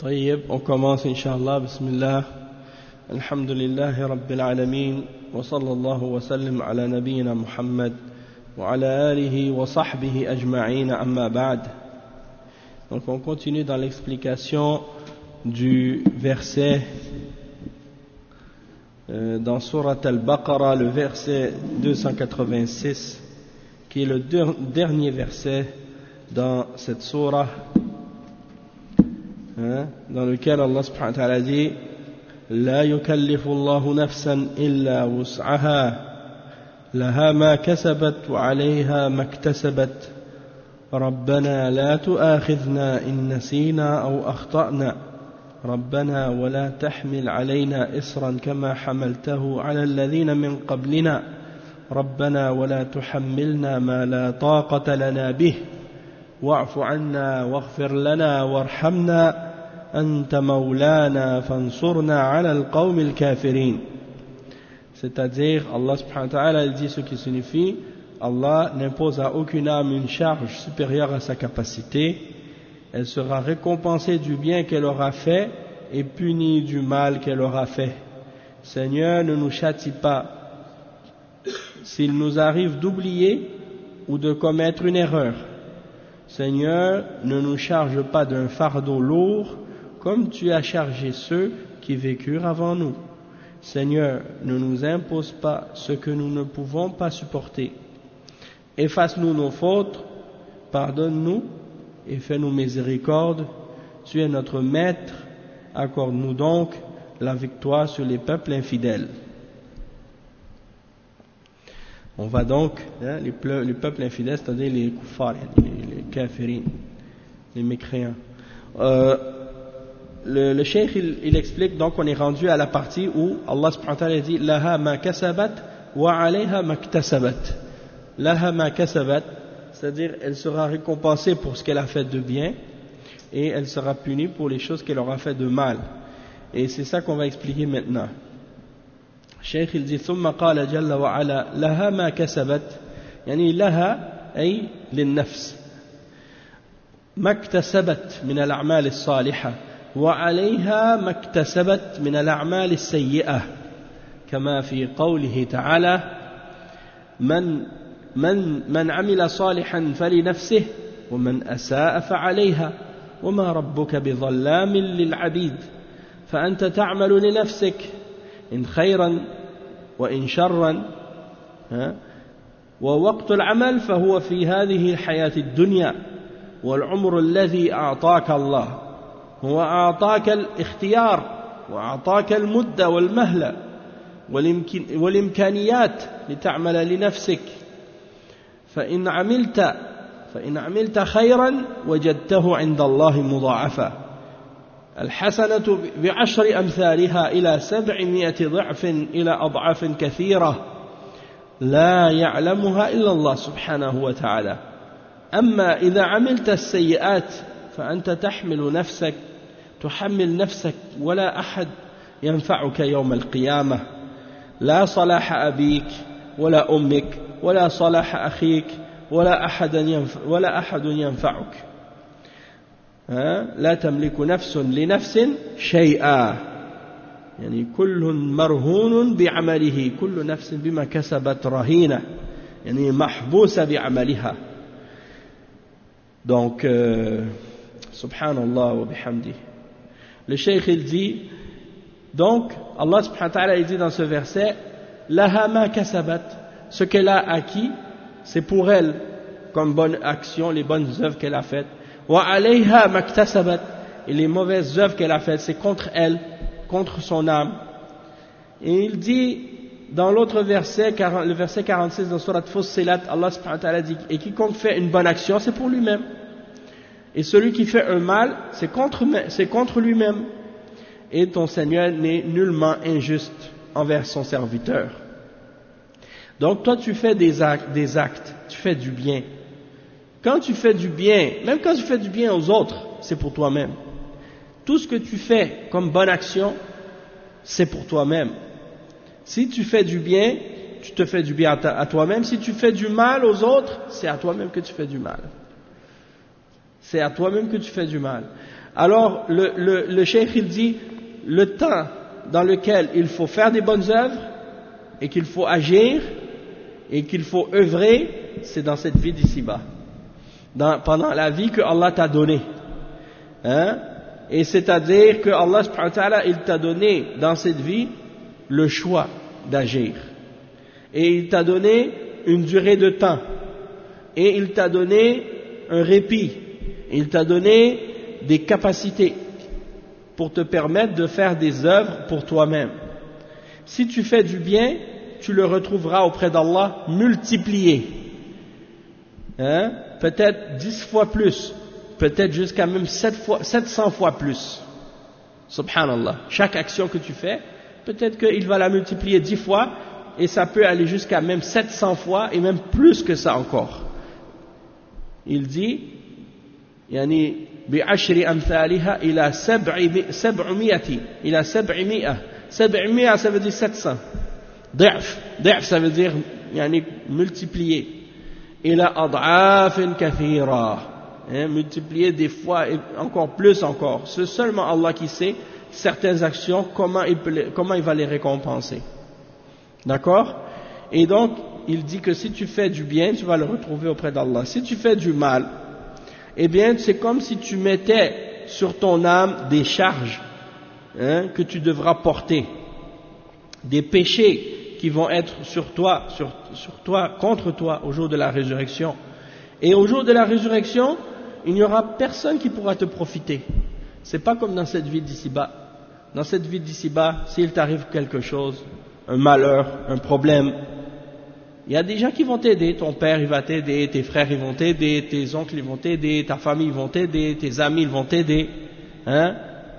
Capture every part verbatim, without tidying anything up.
طيب, on commence Inch'Allah, Bismillah, Alhamdulillahi Rabbil Alameen, wa sallallahu wa sallim ala nabiyyina Muhammad, wa ala alihi wa sahbihi ajma'in, amma ba'd. Donc on continue dans l'explication du verset euh, dans Surat Al-Baqarah, le verset deux cent quatre-vingt-six, qui est le dernier verset dans cette surah, hein, dans lequel Allah subhanahu wa ta'ala dit La yukallifu Allahu nafsan illa wus'aha laha ma kasabat wa alayha maktasabat Rabbana la tu'akhidhna in nasina aw akhta'na Rabbana wa la tahmil alayna isran kama hamaltahu ala alladhina min qablina Rabbana wa la tuhammilna ma la taqata lana bih واعف عنا واغفر لنا وارحمنا أنت مولانا فانصرنا على القوم الكافرين. C'est-à-dire, Allah subhanahu wa ta'ala dit ce qui signifie Allah n'impose à aucune âme une charge supérieure à sa capacité. Elle sera récompensée du bien qu'elle aura fait et punie du mal qu'elle aura fait. Seigneur, ne nous châtie pas s'il nous arrive d'oublier ou de commettre une erreur. Seigneur, ne nous charge pas d'un fardeau lourd comme tu as chargé ceux qui vécurent avant nous. Seigneur, ne nous impose pas ce que nous ne pouvons pas supporter. Efface-nous nos fautes, pardonne-nous et fais-nous miséricorde. Tu es notre maître, accorde-nous donc la victoire sur les peuples infidèles. On va donc, hein, les, ple- les peuples infidèles, c'est-à-dire les kuffars, les, les kafirin, les mécréants. Euh, le, le cheikh, il, il explique, donc on est rendu à la partie où Allah subhanahu wa ta'ala dit Laha ma kasabat wa alayha maktasabat. Laha ma kasabat, c'est-à-dire elle sera récompensée pour ce qu'elle a fait de bien et elle sera punie pour les choses qu'elle aura fait de mal. Et c'est ça qu'on va expliquer maintenant. الشيخ يقول ثم قال جل وعلا لها ما كسبت يعني لها أي للنفس ما اكتسبت من الأعمال الصالحة وعليها ما اكتسبت من الأعمال السيئة كما في قوله تعالى من من من عمل صالحا فلنفسه ومن أساء فعليها وما ربك بظلام للعبيد فأنت تعمل لنفسك إن خيرا وإن شرا ووقت العمل فهو في هذه الحياة الدنيا والعمر الذي أعطاك الله هو أعطاك الاختيار وأعطاك المدة والمهلة والإمكانيات لتعمل لنفسك فإن عملت فإن عملت خيرا وجدته عند الله مضاعفا الحسنة بعشر أمثالها إلى سبعمائة ضعف إلى أضعاف كثيرة لا يعلمها إلا الله سبحانه وتعالى أما إذا عملت السيئات فأنت تحمل نفسك تحمل نفسك ولا أحد ينفعك يوم القيامة لا صلاح أبيك ولا أمك ولا صلاح أخيك ولا أحد ينفع ولا أحد ينفعك لا تملك نفس لنفس شيئا يعني كل مرهون بعمله كل نفس بما كسبت رهينة يعني محبوسة بعملها donc euh, subhanallah wa bihamdi. Le cheikh il dit donc Allah subhanahu wa ta'ala il dit dans ce verset laha ma kasabat, ce qu'elle a acquis c'est pour elle comme bonne action, les bonnes œuvres qu'elle a faites. Wa alayha maktasabat, et les mauvaises œuvres qu'elle a faites, c'est contre elle, contre son âme. Et il dit dans l'autre verset, le verset quarante-six de Surat Fussilat, Allah subhanahu wa ta'ala dit et quiconque fait une bonne action, c'est pour lui-même. Et celui qui fait un mal, c'est contre, c'est contre lui-même. Et ton Seigneur n'est nullement injuste envers son serviteur. Donc toi tu fais des actes, des actes, tu fais du bien. Quand tu fais du bien, même quand tu fais du bien aux autres, c'est pour toi-même. Tout ce que tu fais comme bonne action, c'est pour toi-même. Si tu fais du bien, tu te fais du bien à toi-même. Si tu fais du mal aux autres, c'est à toi-même que tu fais du mal. C'est à toi-même que tu fais du mal. Alors le, le, le cheikh il dit, le temps dans lequel il faut faire des bonnes œuvres et qu'il faut agir et qu'il faut œuvrer, c'est dans cette vie d'ici-bas, dans, pendant la vie que Allah t'a donnée. Hein? Et c'est-à-dire que Allah subhanahu wa ta'ala, il t'a donné dans cette vie le choix d'agir. Et il t'a donné une durée de temps. Et il t'a donné un répit. Il t'a donné des capacités pour te permettre de faire des œuvres pour toi-même. Si tu fais du bien, tu le retrouveras auprès d'Allah multiplié. Hein? Peut-être dix fois plus. Peut-être jusqu'à même sept fois, sept cents fois plus. Subhanallah. Chaque action que tu fais, peut-être qu'il va la multiplier dix fois, et ça peut aller jusqu'à même sept cents fois, et même plus que ça encore. Il dit, yani, bi'ashri amthaliha ila sab'umiyati, ila sab'imi'a. Sab'imi'a, ça veut dire sept cents. Di'f, di'f, ça veut dire, yani, multiplier. Ila ad'afin kathira. Hein, multiplier des fois et encore plus encore. C'est seulement Allah qui sait certaines actions, comment il, peut les, comment il va les récompenser. D'accord? Et donc, il dit que si tu fais du bien, tu vas le retrouver auprès d'Allah. Si tu fais du mal, eh bien, c'est comme si tu mettais sur ton âme des charges, hein, que tu devras porter. Des péchés qui vont être sur toi, sur, sur toi, contre toi au jour de la résurrection. Et au jour de la résurrection, il n'y aura personne qui pourra te profiter. C'est pas comme dans cette vie d'ici-bas. Dans cette vie d'ici-bas, s'il t'arrive quelque chose, un malheur, un problème, il y a des gens qui vont t'aider. Ton père, il va t'aider, tes frères, ils vont t'aider, tes oncles, ils vont t'aider, ta famille, ils vont t'aider, tes amis, ils vont t'aider. Hein?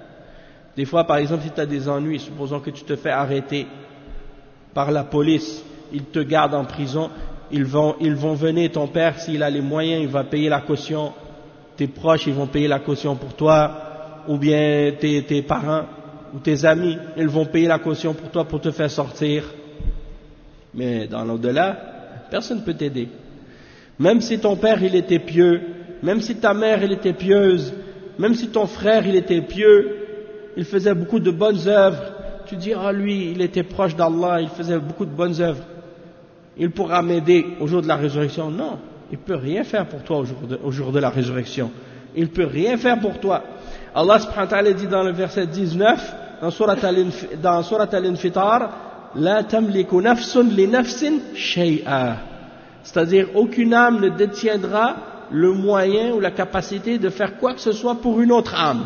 Des fois, par exemple, si tu as des ennuis, supposons que tu te fais arrêter par la police, ils te gardent en prison, ils vont, ils vont venir, ton père, s'il a les moyens, il va payer la caution. Tes proches, ils vont payer la caution pour toi, ou bien tes, tes parents ou tes amis, ils vont payer la caution pour toi pour te faire sortir. Mais dans l'au-delà, personne ne peut t'aider. Même si ton père, il était pieux, même si ta mère, elle était pieuse, même si ton frère, il était pieux, il faisait beaucoup de bonnes œuvres, tu dis, ah lui, il était proche d'Allah, il faisait beaucoup de bonnes œuvres, il pourra m'aider au jour de la résurrection. Non. Il ne peut rien faire pour toi au jour, de, au jour de la résurrection. Il ne peut rien faire pour toi. Allah subhanahu wa ta'ala dit dans le verset dix-neuf, dans Surat Al-Infitar, La tamliku nafsun li nafsin shay'a. C'est-à-dire, aucune âme ne détiendra le moyen ou la capacité de faire quoi que ce soit pour une autre âme.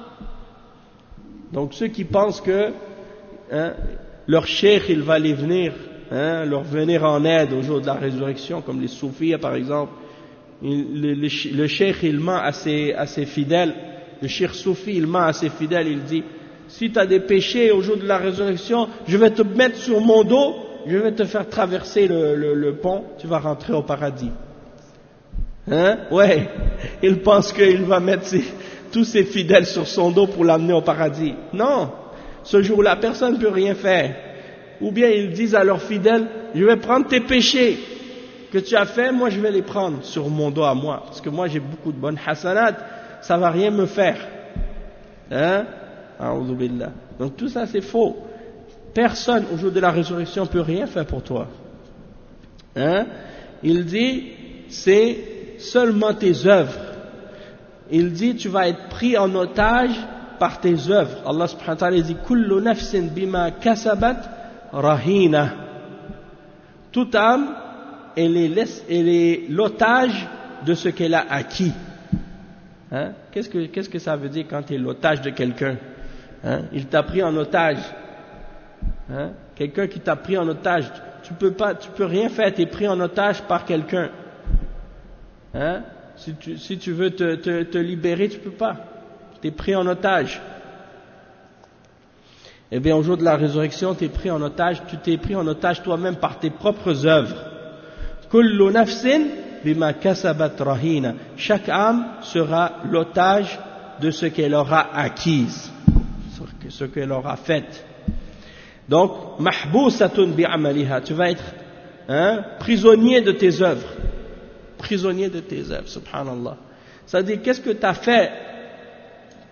Donc ceux qui pensent que hein, leur cheikh, il va les venir, hein, leur venir en aide au jour de la résurrection, comme les soufis par exemple, il, le, le, le cheikh il ment à ses, à ses fidèles, le cheikh soufi il ment à ses fidèles, il dit, si tu as des péchés au jour de la résurrection, je vais te mettre sur mon dos, je vais te faire traverser le, le, le pont, tu vas rentrer au paradis. Hein? Ouais, il pense qu'il va mettre ses, tous ses fidèles sur son dos pour l'amener au paradis. Non, ce jour-là, personne ne peut rien faire. Ou bien ils disent à leurs fidèles, je vais prendre tes péchés que tu as fait, moi je vais les prendre sur mon dos à moi, parce que moi j'ai beaucoup de bonnes hasanat, ça va rien me faire. Hein? A'udhu billah. Donc tout ça c'est faux. Personne au jour de la résurrection ne peut rien faire pour toi. Hein? Il dit, c'est seulement tes œuvres. Il dit, tu vas être pris en otage par tes œuvres. Allah subhanahu wa ta'ala dit, kullu nafsin bima kasabat rahina. Toute âme, elle est, elle est l'otage de ce qu'elle a acquis. Hein? Qu'est-ce que, qu'est-ce que ça veut dire quand tu es l'otage de quelqu'un? Hein? Il t'a pris en otage. Hein? Quelqu'un qui t'a pris en otage, tu peux pas, tu peux rien faire, tu es pris en otage par quelqu'un. Hein? Si tu, si tu veux te, te, te libérer, tu peux pas. Tu es pris en otage. Eh bien, au jour de la résurrection, tu es pris en otage, tu t'es pris en otage toi-même par tes propres œuvres. Kullu nafsin bima kasabat rahina. Chaque âme sera l'otage de ce qu'elle aura acquise, ce qu'elle aura fait. Donc, mahbousatun bi'amaliha, tu vas être hein, prisonnier de tes œuvres. Prisonnier de tes œuvres, subhanallah. C'est-à-dire, qu'est-ce que tu as fait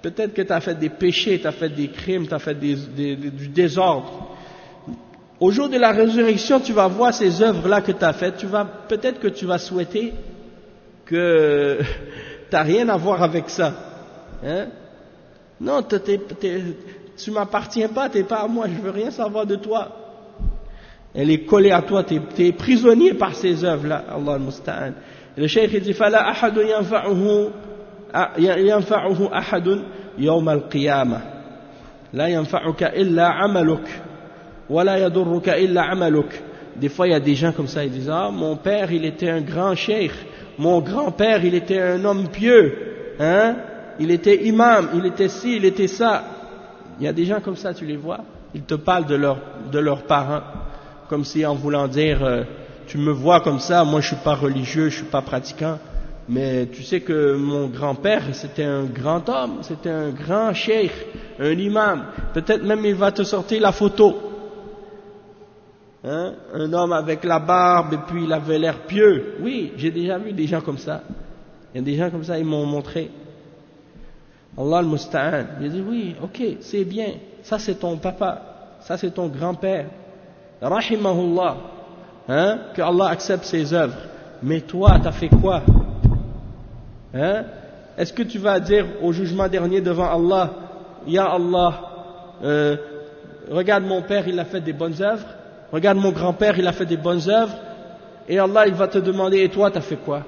peut-être que tu as fait des péchés, tu as fait des crimes, tu as fait des, des, des, du désordre. Au jour de la résurrection, tu vas voir ces œuvres-là que tu as faites, tu vas, peut-être que tu vas souhaiter que tu n'as rien à voir avec ça. Hein? Non, t'es, t'es, t'es, tu ne m'appartiens pas, tu n'es pas à moi, je ne veux rien savoir de toi. Elle est collée à toi, tu es prisonnier par ces œuvres-là. Allah al-Musta'an. Le cheikh dit فَلَا أَحَدٌ يَنْفَعُهُ يَنْفَعُهُ أَحَدٌ يَوْمَ الْقِيَامَةِ لَا يَنْفَعُكَ إِلَّا عَمَلُكَ وَلَا يَضُرُّكَ إِلَّا عَمَلُكَ. Des fois, il y a des gens comme ça, ils disent ah, mon père, il était un grand cheikh, mon grand-père, il était un homme pieux, hein, il était imam, il était ci, il était ça. Il y a des gens comme ça, tu les vois, ils te parlent de, leur, de leurs parents, comme si en voulant dire euh, tu me vois comme ça, moi je suis pas religieux, je suis pas pratiquant, mais tu sais que mon grand-père c'était un grand homme, c'était un grand cheikh, un imam, peut-être même il va te sortir la photo, hein, un homme avec la barbe et puis il avait l'air pieux. Oui, j'ai déjà vu des gens comme ça, il y a des gens comme ça, ils m'ont montré. Allah al-Musta'an, il dit oui, ok, c'est bien, ça c'est ton papa, ça c'est ton grand-père, rahimahullah, hein, que Allah accepte ses œuvres, mais toi t'as fait quoi, hein? Est-ce que tu vas dire au jugement dernier devant Allah, Ya Allah, euh, regarde mon père il a fait des bonnes œuvres, regarde mon grand-père il a fait des bonnes œuvres, et Allah il va te demander et toi t'as fait quoi?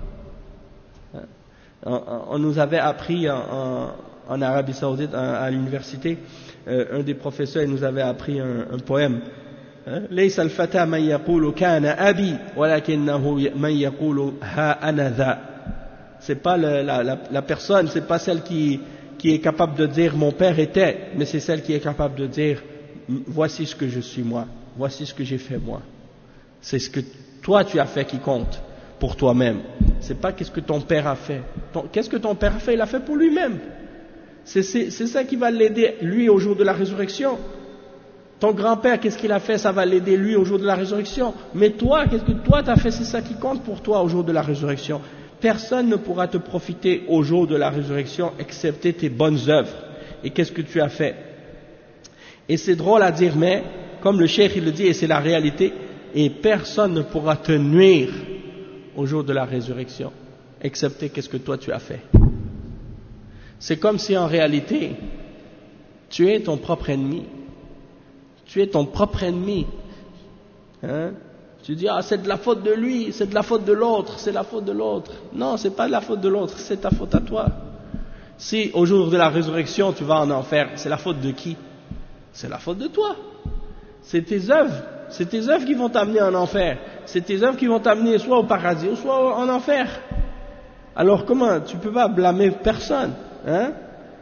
On nous avait appris en, en, en Arabie Saoudite, à, à l'université, euh, un des professeurs il nous avait appris un, un poème. ليس الفتى من يقول كان أبي ولكنه من يقول ها أنا ذا. C'est pas le, la, la, la personne, c'est pas celle qui, qui est capable de dire mon père était, mais c'est celle qui est capable de dire voici ce que je suis moi, voici ce que j'ai fait moi. C'est ce que toi tu as fait qui compte pour toi-même. C'est pas qu'est-ce que ton père a fait. Ton, qu'est-ce que ton père a fait? Il a fait pour lui-même. C'est, c'est, c'est ça qui va l'aider lui au jour de la résurrection. Ton grand-père, qu'est-ce qu'il a fait? Ça va l'aider lui au jour de la résurrection. Mais toi, qu'est-ce que toi t'as fait? C'est ça qui compte pour toi au jour de la résurrection. Personne ne pourra te profiter au jour de la résurrection excepté tes bonnes œuvres. Et qu'est-ce que tu as fait? Et c'est drôle à dire, mais comme le cheikh il le dit, et c'est la réalité, et personne ne pourra te nuire au jour de la résurrection, excepté qu'est-ce que toi tu as fait. C'est comme si en réalité, tu es ton propre ennemi. Tu es ton propre ennemi. Hein? Tu dis, ah, c'est de la faute de lui, c'est de la faute de l'autre, c'est la faute de l'autre. Non, c'est pas de la faute de l'autre, c'est ta faute à toi. Si au jour de la résurrection, tu vas en enfer, c'est la faute de qui? C'est la faute de toi. C'est tes œuvres. C'est tes œuvres qui vont t'amener en enfer. C'est tes œuvres qui vont t'amener soit au paradis, ou soit en enfer. Alors comment? Tu peux pas blâmer personne. Hein?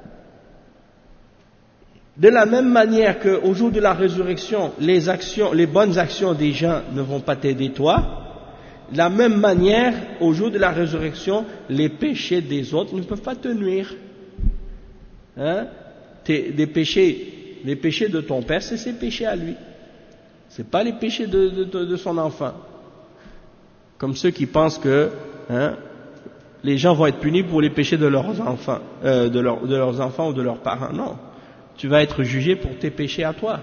De la même manière qu'au jour de la résurrection, les actions, les bonnes actions des gens ne vont pas t'aider toi, de la même manière, au jour de la résurrection, les péchés des autres ne peuvent pas te nuire. Hein? Tes, des péchés, les péchés de ton père, c'est ses péchés à lui. C'est pas les péchés de, de, de, de son enfant. Comme ceux qui pensent que hein, les gens vont être punis pour les péchés de leurs enfants, euh, de, leur, de leurs enfants ou de leurs parents. Non. Tu vas être jugé pour tes péchés à toi.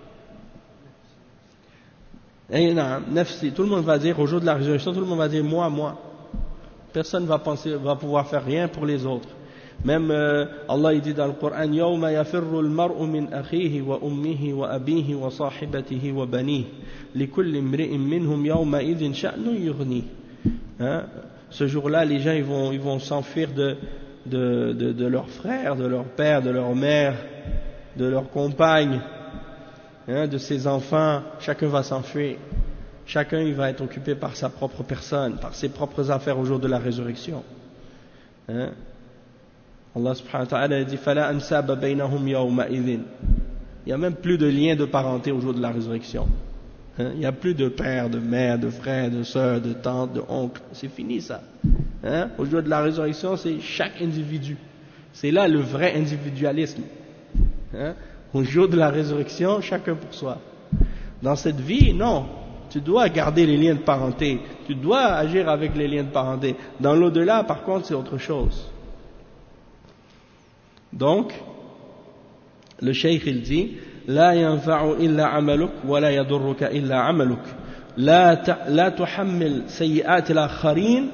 Et non, nafsi, tout le monde va dire, au jour de la résurrection, tout le monde va dire moi, moi. Personne ne va penser, va pouvoir faire rien pour les autres. Même euh, Allah il dit dans le Coran, يَوْمَ يَفِرُّ الْمَرْءُ مِنْ أَخِيهِ وَأُمِّهِ وَأَبِيهِ وَصَاحِبَتِهِ وَبَنِيهِ لِكُلِّ امْرِئٍ مِّنْهُمْ يَوْمَئِذٍ شَأْنٌ يُغْنِيهِ. Hein? Ce jour-là, les gens ils vont, ils vont s'enfuir de, de, de, de leurs frères, de leur père, de leur mère, de leurs compagnes, hein, de ses enfants. Chacun va s'enfuir. Chacun il va être occupé par sa propre personne, par ses propres affaires au jour de la résurrection. Hein? Allah subhanahu wa ta'ala dit فَلَا أَنْسَابَ بَيْنَهُمْ يَوْمَئِذٍ. Il n'y a même plus de lien de parenté au jour de la résurrection. Hein? Il n'y a plus de père, de mère, de frère, de soeur, de tante, de oncle. C'est fini ça. Hein? Au jour de la résurrection, c'est chaque individu. C'est là le vrai individualisme. Hein? Au jour de la résurrection, chacun pour soi. Dans cette vie, non. Tu dois garder les liens de parenté. Tu dois agir avec les liens de parenté. Dans l'au-delà, par contre, c'est autre chose. Donc, le cheikh il dit لا ينفع إلا عملك ولا يضرك إلا عملك لا لا تحمل سيئات الآخرين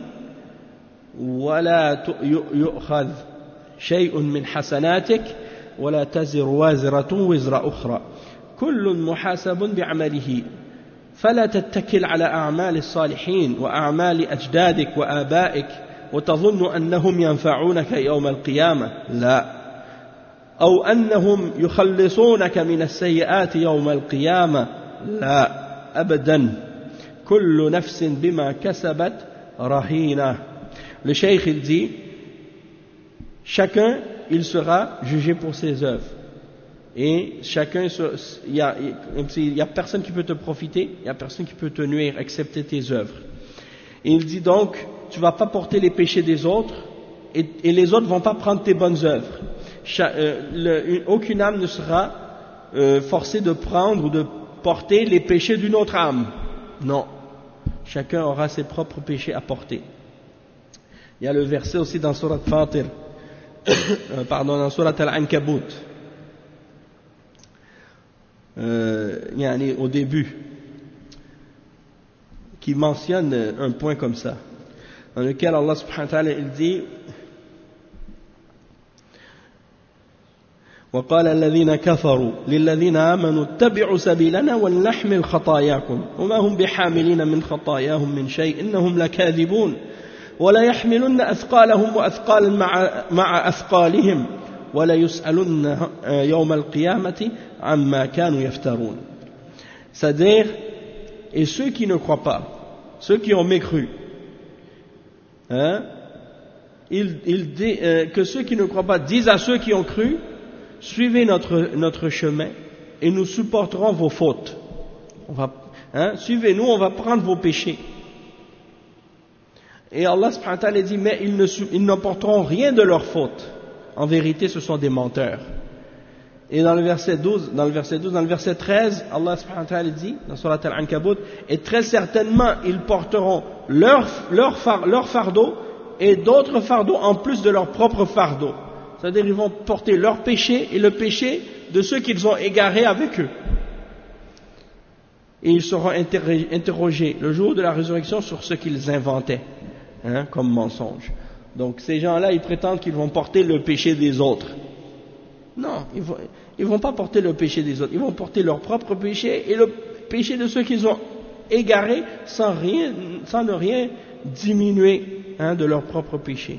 ولا يؤخذ شيء من حسناتك ولا تزر وازرة وزر أخرى كل محاسب بعمله فلا تتكل على أعمال الصالحين وأعمال أجدادك وآبائك وتظن أنهم ينفعونك يوم القيامة لا أو أنهم يخلصونك من السيئات يوم القيامة لا أبدا كل نفس بما كسبت رهينة. Le cheikh il dit chacun il sera jugé pour ses œuvres et chacun il y a, il y a personne qui peut te profiter, il y a personne qui peut te nuire excepté tes œuvres. Et il dit donc tu vas pas porter les péchés des autres et, et les autres vont pas prendre tes bonnes œuvres. Cha, euh, le, une, aucune âme ne sera euh, forcée de prendre ou de porter les péchés d'une autre âme. Non, chacun aura ses propres péchés à porter. Il y a le verset aussi dans Surat Fatir, euh, pardon, dans Surat Al-Ankabut, euh, yani au début, qui mentionne un point comme ça, dans lequel Allah subhanahu wa ta'ala il dit وقال الذين كفروا للذين آمنوا اتبعوا سبيلنا ولنحمل خطاياكم وما هم بحاملين من خطاياهم من شيء إنهم لكاذبون ولا يحملن أثقالهم وأثقالا مع, مع أثقالهم ولا يسألن يوم القيامة عما كانوا يفترون. C'est-à-dire, et ceux qui ne croient pas, ceux qui ont mécru, hein, il, il dit, euh, que ceux qui ne croient pas disent à ceux qui ont cru suivez notre, notre chemin et nous supporterons vos fautes. On va, hein, suivez-nous, on va prendre vos péchés. Et Allah subhanahu wa ta'ala dit mais ils, ne, ils n'emporteront rien de leurs fautes. En vérité, ce sont des menteurs. Et dans le verset douze, dans le verset douze, dans le verset treize, Allah subhanahu wa ta'ala dit dans Surat Al-Ankabut et très certainement ils porteront leur, leur, far, leur fardeau et d'autres fardeaux en plus de leur propre fardeau. C'est-à-dire ils vont porter leur péché et le péché de ceux qu'ils ont égarés avec eux. Et ils seront interrogés le jour de la résurrection sur ce qu'ils inventaient, hein, comme mensonge. Donc ces gens-là, ils prétendent qu'ils vont porter le péché des autres. Non, ils vont, ils vont pas porter le péché des autres, ils vont porter leur propre péché et le péché de ceux qu'ils ont égarés sans, rien, sans ne rien diminuer, hein, de leur propre péché.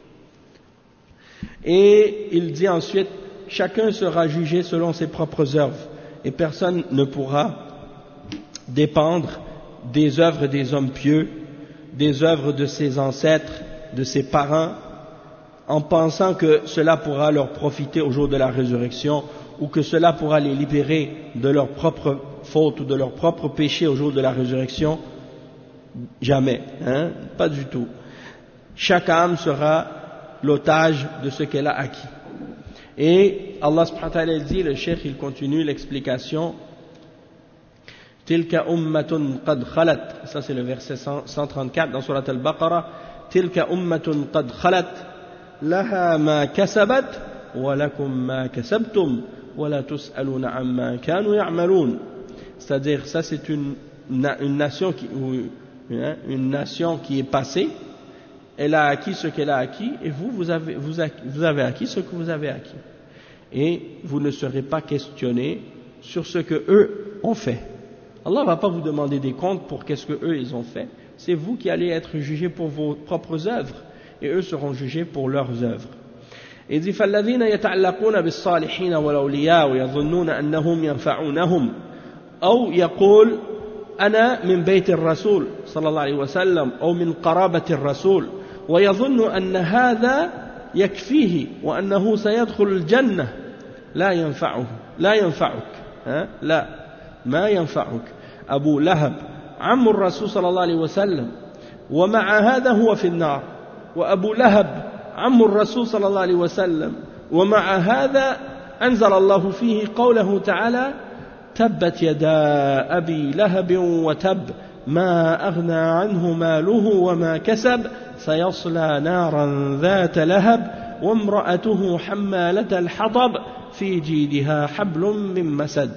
Et il dit ensuite, chacun sera jugé selon ses propres œuvres, et personne ne pourra dépendre des œuvres des hommes pieux, des œuvres de ses ancêtres, de ses parents, en pensant que cela pourra leur profiter au jour de la résurrection, ou que cela pourra les libérer de leurs propres fautes ou de leurs propres péchés au jour de la résurrection. Jamais, hein, pas du tout. Chaque âme sera l'otage de ce qu'elle a acquis. Et Allah subhanahu wa ta'ala dit, le cheikh il continue l'explication, Tilka ummatun qad khalat, ça c'est le verset cent trente-quatre dans Surat Al-Baqarah, Tilka ummatun qad khalat, laha ma kasabat, wa lakum ma kasabtum, wa la tus'aluna amma kanu ya'malun. C'est-à-dire, ça c'est une, une nation qui, une nation qui est passée. Elle a acquis ce qu'elle a acquis et vous, vous avez, vous, vous avez acquis ce que vous avez acquis. Et vous ne serez pas questionné sur ce que eux ont fait. Allah ne va pas vous demander des comptes pour qu'est-ce que eux ils ont fait. C'est vous qui allez être jugés pour vos propres œuvres et eux seront jugés pour leurs œuvres. Il dit فالذين يتعلقون بالصالحين والأولياء ويظنون أنهم ينفعونهم أو يقول أنا من بيت الرسول صلى الله عليه وسلم أو من قرابة الرسول ويظن أن هذا يكفيه وأنه سيدخل الجنة لا ينفعه لا ينفعك ها؟ لا ما ينفعك أبو لهب عم الرسول صلى الله عليه وسلم ومع هذا هو في النار وأبو لهب عم الرسول صلى الله عليه وسلم ومع هذا أنزل الله فيه قوله تعالى تبت يدا أبي لهب وتب ما أغنى عنه ماله وما كسب سيصلى نارا ذات لهب وامرأته حمالة الحطب في جيدها حبل من مسد.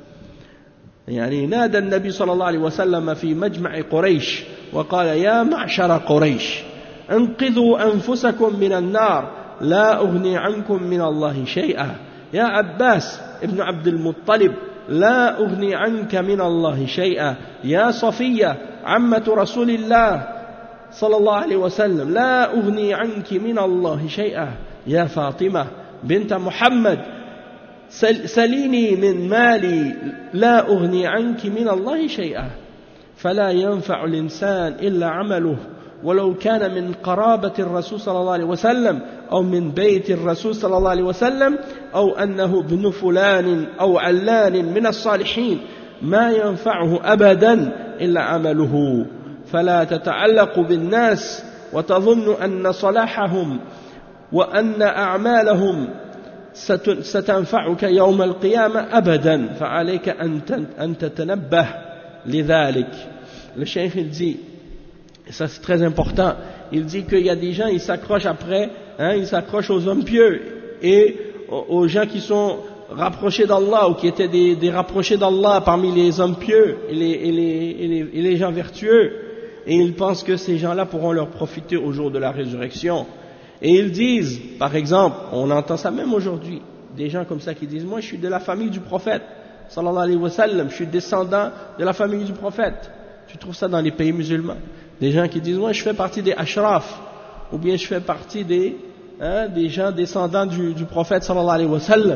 يعني نادى النبي صلى الله عليه وسلم في مجمع قريش وقال يا معشر قريش انقذوا أنفسكم من النار لا أغني عنكم من الله شيئا. يا عباس ابن عبد المطلب لا أغني عنك من الله شيئا. يا صفية عمة رسول الله صلى الله عليه وسلم لا أغني عنك من الله شيئا. يا فاطمة بنت محمد سليني من مالي لا أغني عنك من الله شيئا. فلا ينفع الإنسان إلا عمله ولو كان من قرابة الرسول صلى الله عليه وسلم أو من بيت الرسول صلى الله عليه وسلم أو أنه ابن فلان أو علان من الصالحين ما ينفعه أبدا إلا عمله. فلا تتعلق بالناس وتظن أن صلاحهم وأن أعمالهم ستنفعك يوم القيامة أبدا. فعليك أن تتنبه لذلك. Le cheikh il dit, et ça c'est très important, il dit qu'il y a des gens, ils s'accrochent après, hein, ils s'accrochent aux hommes pieux et aux gens qui sont rapprochés d'Allah ou qui étaient des, des rapprochés d'Allah parmi les hommes pieux et les, et, les, et, les, et les gens vertueux, et ils pensent que ces gens-là pourront leur profiter au jour de la résurrection. Et ils disent, par exemple, on entend ça même aujourd'hui, des gens comme ça qui disent, moi je suis de la famille du prophète sallallahu alayhi wa sallam, je suis descendant de la famille du prophète. Tu trouves ça dans les pays musulmans, des gens qui disent, moi je fais partie des ashraf, ou bien je fais partie des, hein, des gens descendants du, du prophète sallallahu alayhi wa sallam,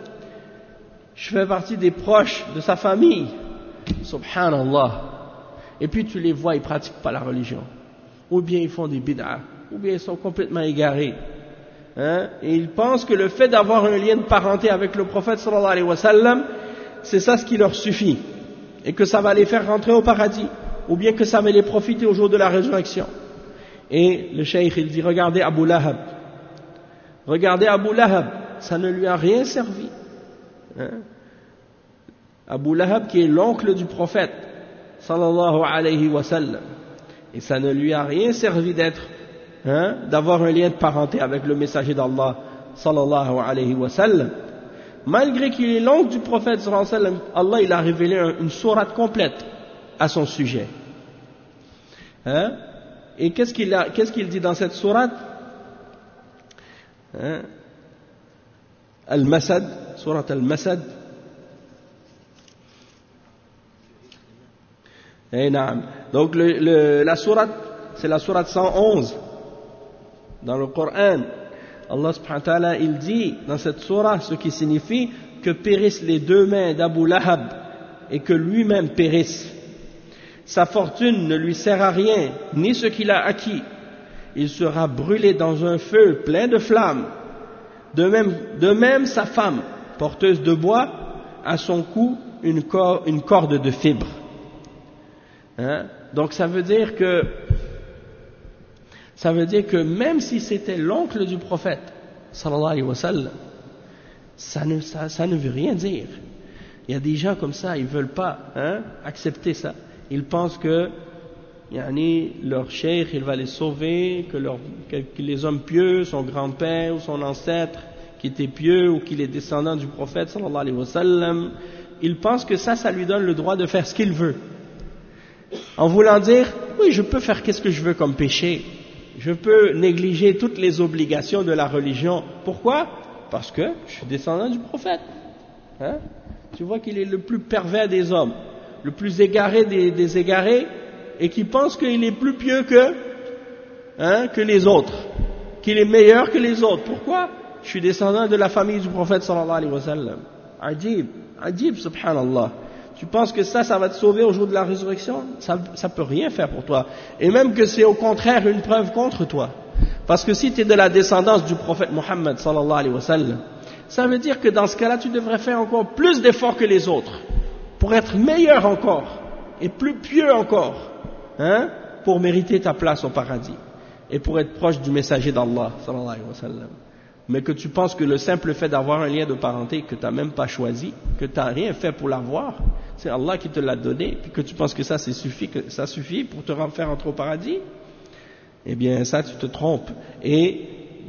je fais partie des proches de sa famille, subhanallah. Et puis tu les vois, ils pratiquent pas la religion, ou bien ils font des bid'ah, ou bien ils sont complètement égarés, hein, et ils pensent que le fait d'avoir un lien de parenté avec le prophète sallallahu alayhi wa sallam, c'est ça ce qui leur suffit, et que ça va les faire rentrer au paradis, ou bien que ça va les profiter au jour de la résurrection. Et le cheikh il dit, regardez Abu Lahab, regardez Abu Lahab, ça ne lui a rien servi, hein? Abu Lahab qui est l'oncle du prophète sallallahu alayhi wa sallam, et ça ne lui a rien servi d'être, hein, d'avoir un lien de parenté avec le messager d'Allah sallallahu alayhi wa sallam. Malgré qu'il est l'oncle du prophète sallallahu alayhi wa sallam, Allah il a révélé une sourate complète à son sujet, hein? Et qu'est-ce qu'il a, qu'est-ce qu'il dit dans cette sourate, hein? Al-Masad, sourate Al-Masad. Eh, naam. Donc le, le, la sourate, c'est la sourate cent onze dans le Coran. Allah subhanahu wa ta'ala il dit dans cette sourate ce qui signifie que périssent les deux mains d'Abu Lahab et que lui-même périsse. Sa fortune ne lui sert à rien, ni ce qu'il a acquis. Il sera brûlé dans un feu plein de flammes. De même, de même sa femme, porteuse de bois, à son cou une, cor, une corde de fibres. Hein? Donc ça veut dire que ça veut dire que même si c'était l'oncle du prophète sallallahu alayhi wa sallam, ça ne, ça, ça ne veut rien dire. Il y a des gens comme ça, ils veulent pas, hein, accepter ça. Ils pensent que yani, leur cheikh il va les sauver, que, leur, que les hommes pieux, son grand-père ou son ancêtre qui était pieux ou qu'il est descendant du prophète sallallahu alayhi wa sallam, ils pensent que ça, ça lui donne le droit de faire ce qu'il veut. En voulant dire, oui, je peux faire qu'est-ce que je veux comme péché, je peux négliger toutes les obligations de la religion. Pourquoi? Parce que je suis descendant du prophète. Hein? Tu vois qu'il est le plus pervers des hommes, le plus égaré des, des égarés, et qui pense qu'il est plus pieux que, hein, que les autres, qu'il est meilleur que les autres. Pourquoi? Je suis descendant de la famille du prophète sallallahu alayhi wa sallam. Ajib, ajib, subhanallah. Tu penses que ça, ça va te sauver au jour de la résurrection? Ça ne peut rien faire pour toi. Et même que c'est au contraire une preuve contre toi. Parce que si tu es de la descendance du prophète Mohammed sallallahu alayhi wa sallam, ça veut dire que dans ce cas-là, tu devrais faire encore plus d'efforts que les autres, pour être meilleur encore, et plus pieux encore, hein, pour mériter ta place au paradis, et pour être proche du messager d'Allah sallallahu alayhi wa sallam. Mais que tu penses que le simple fait d'avoir un lien de parenté que tu n'as même pas choisi, que tu n'as rien fait pour l'avoir, c'est Allah qui te l'a donné, puis que tu penses que ça, c'est suffit, que ça suffit pour te faire entrer au paradis, eh bien ça tu te trompes. Et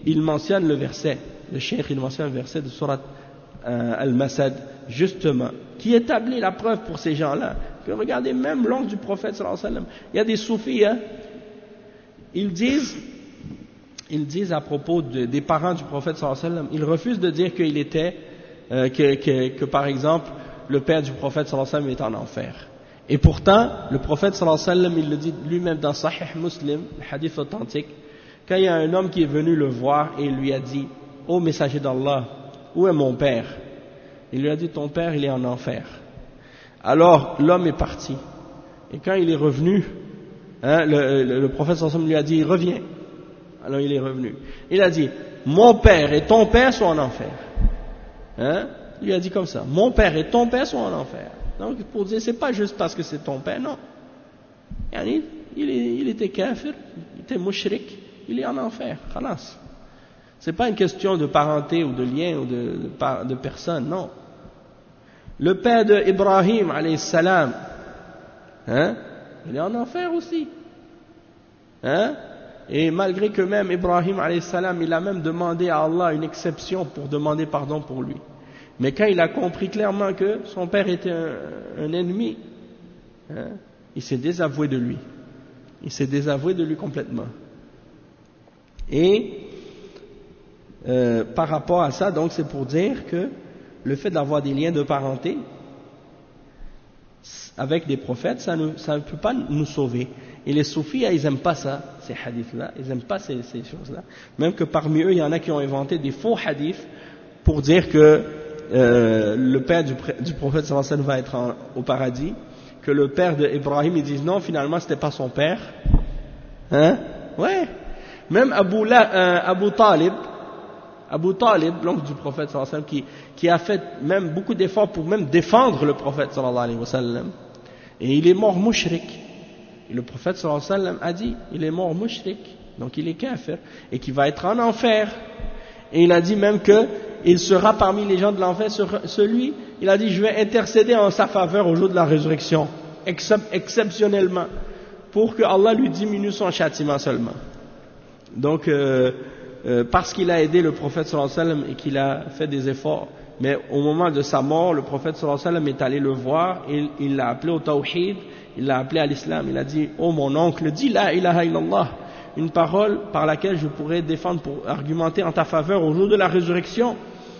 il mentionne le verset, le cheikh il mentionne le verset de Surat euh, Al-Masad, justement, qui établit la preuve pour ces gens-là. Que regardez, même l'oncle du prophète sallallahu alayhi wa sallam, il y a des soufis, hein, ils disent, ils disent à propos de, des parents du prophète sallallahu alayhi wa sallam, ils refusent de dire qu'il était, euh, que, que, que par exemple, le père du prophète sallallahu alayhi wa sallam est en enfer. Et pourtant, le prophète sallallahu alayhi wa sallam, il le dit lui-même dans Sahih Muslim, le hadith authentique, quand il y a un homme qui est venu le voir et il lui a dit, ô messager d'Allah, où est mon père? Il lui a dit, ton père il est en enfer. Alors l'homme est parti. Et quand il est revenu, hein, le, le, le prophète sallallahu alayhi wa sallam lui a dit, reviens. Alors il est revenu. Il a dit, mon père et ton père sont en enfer. Hein? Il lui a dit comme ça, mon père et ton père sont en enfer. Donc pour dire, c'est pas juste parce que c'est ton père, non. Yani, il, il était kafir, il était mushrik, il est en enfer, khalas. C'est pas une question de parenté ou de lien ou de, de, de personne, non. Le père de Ibrahim, alayhi salam, hein, il est en enfer aussi. Hein? Et malgré que même Ibrahim, alayhi salam, il a même demandé à Allah une exception pour demander pardon pour lui. Mais quand il a compris clairement que son père était un, un ennemi, hein, il s'est désavoué de lui. Il s'est désavoué de lui complètement. Et euh, par rapport à ça, donc c'est pour dire que le fait d'avoir des liens de parenté avec des prophètes, ça ne, ça ne peut pas nous sauver. Et les soufis, ils n'aiment pas ça, ces hadiths-là, ils n'aiment pas ces, ces choses-là. Même que parmi eux, il y en a qui ont inventé des faux hadiths pour dire que euh, le père du, du prophète sallallahu alayhi wa sallam va être en, au paradis, que le père d'Ibrahim, ils disent non, finalement, c'était pas son père. Hein? Ouais. Même Abu, La, euh, Abu Talib, Abu Talib, l'oncle du prophète sallallahu alayhi wa sallam, qui, qui a fait même beaucoup d'efforts pour même défendre le prophète sallallahu alayhi wa sallam, et il est mort mushrik. Et le prophète sallallahu alayhi wa sallam a dit, il est mort mushrik, donc il est kafir, et qu'il va être en enfer. Et il a dit même que il sera parmi les gens de l'enfer, celui, il a dit, je vais intercéder en sa faveur au jour de la résurrection, exceptionnellement, pour que Allah lui diminue son châtiment seulement. Donc, euh, euh, parce qu'il a aidé le prophète sallallahu alayhi wa sallam et qu'il a fait des efforts, mais au moment de sa mort, le prophète sallallahu alayhi wa sallam est allé le voir, et il l'a appelé au tawhid, il l'a appelé à l'islam, il a dit, oh mon oncle, dis la ilaha illallah, une parole par laquelle je pourrais défendre pour argumenter en ta faveur au jour de la résurrection.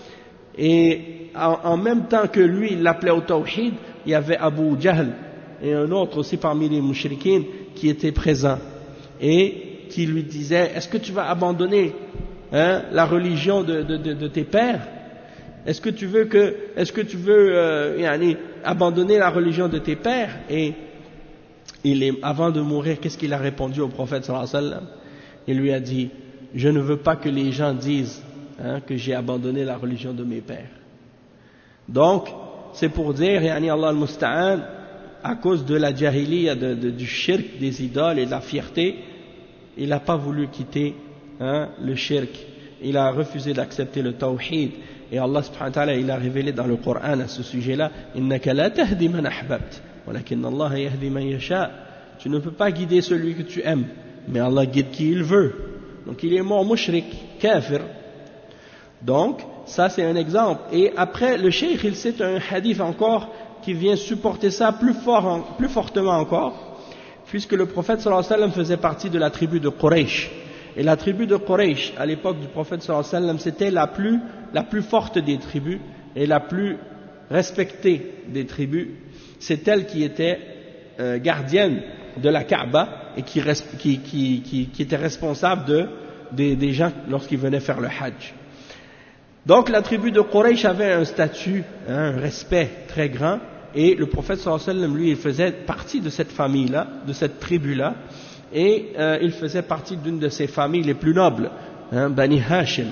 Et en, en même temps que lui, il l'appelait au tawhid, il y avait Abu Jahl et un autre aussi parmi les mushrikines qui étaient présents et qui lui disaient, est-ce que tu vas abandonner hein, la religion de, de, de, de tes pères? Est-ce que tu veux que, est-ce que tu veux euh, yani, abandonner la religion de tes pères? Et il est, avant de mourir, qu'est-ce qu'il a répondu au prophète sallallahu alayhi wa sallam? Il lui a dit, je ne veux pas que les gens disent hein, que j'ai abandonné la religion de mes pères. Donc, c'est pour dire, yani Allah al-Musta'an, à cause de la jahiliya, de, de, du shirk, des idoles et de la fierté, il n'a pas voulu quitter hein, le shirk. Il a refusé d'accepter le tawhid. Et Allah subhanahu wa ta'ala, il a révélé dans le Coran à ce sujet-là, innaka la tahdi man ahbabt, walakin Allah yahdi man yasha. Tu ne peux pas guider celui que tu aimes, mais Allah guide qui il veut. Donc il est mort mushrik, kafir. Donc ça c'est un exemple. Et après le cheikh il cite un hadith encore qui vient supporter ça plus fort, plus fortement encore, puisque le prophète sallallahu alayhi wa sallam faisait partie de la tribu de Quraysh. Et la tribu de Quraysh, à l'époque du prophète sallallahu alayhi wa sallam, c'était la plus, la plus forte des tribus et la plus respectée des tribus. C'est elle qui était euh, gardienne de la Kaaba et qui, qui, qui, qui, qui était responsable de, des, des gens lorsqu'ils venaient faire le Hajj. Donc la tribu de Quraysh avait un statut, hein, un respect très grand, et le prophète sallallahu alayhi wa sallam, lui, il faisait partie de cette famille-là, de cette tribu-là, et euh, il faisait partie d'une de ses familles les plus nobles, hein, Bani Hashim.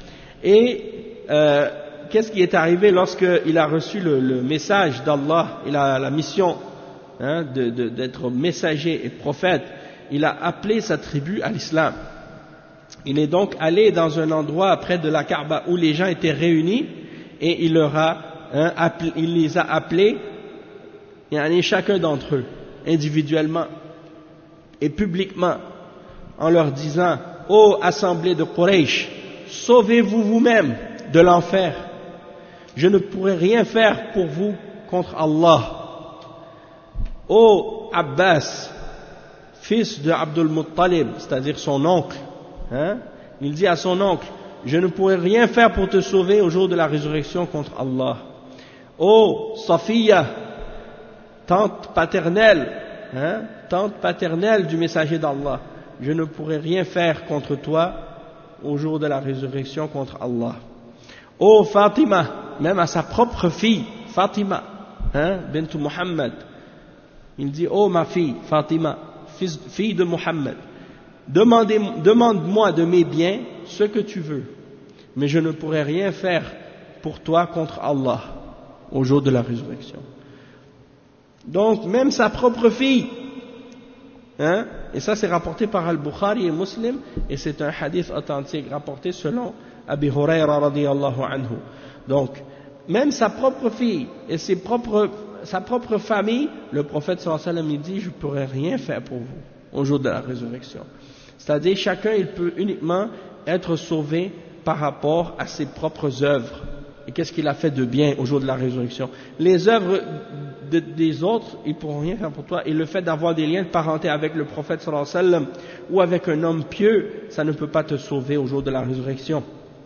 Et euh, qu'est-ce qui est arrivé lorsqu'il a reçu le, le message d'Allah, il a la mission hein, de, de, d'être messager et prophète, il a appelé sa tribu à l'islam. Il est donc allé dans un endroit près de la Kaaba où les gens étaient réunis et il, leur a, hein, appelé, il les a appelés, et chacun d'entre eux, individuellement et publiquement, en leur disant « Ô assemblée de Quraysh, sauvez-vous vous-même de l'enfer. Je ne pourrai rien faire pour vous contre Allah. Ô Abbas, fils de Abdul Muttalib, c'est-à-dire son oncle, hein, il dit à son oncle, je ne pourrai rien faire pour te sauver au jour de la résurrection contre Allah. Ô Safiya, tante paternelle, hein, tante paternelle du messager d'Allah, je ne pourrai rien faire contre toi au jour de la résurrection contre Allah. Ô Fatima, même à sa propre fille, Fatima, hein, bint Muhammad, il dit, ô ma fille, Fatima, fils, fille de Muhammad, demande-moi de mes biens ce que tu veux, mais je ne pourrai rien faire pour toi contre Allah au jour de la résurrection. Donc, même sa propre fille, hein, et ça c'est rapporté par Al-Bukhari et Muslim, et c'est un hadith authentique rapporté selon Abi Hurayra radiyallahu anhu. Donc, même sa propre fille et ses propres, sa propre famille, le prophète sallallahu alayhi wa sallam, il dit, je ne pourrai rien faire pour vous au jour de la résurrection. C'est-à-dire, chacun, il peut uniquement être sauvé par rapport à ses propres œuvres. Et qu'est-ce qu'il a fait de bien au jour de la résurrection? Les œuvres de, des autres, ils ne pourront rien faire pour toi. Et le fait d'avoir des liens de parenté avec le prophète sallallahu alayhi wa sallam ou avec un homme pieux, ça ne peut pas te sauver au jour de la résurrection.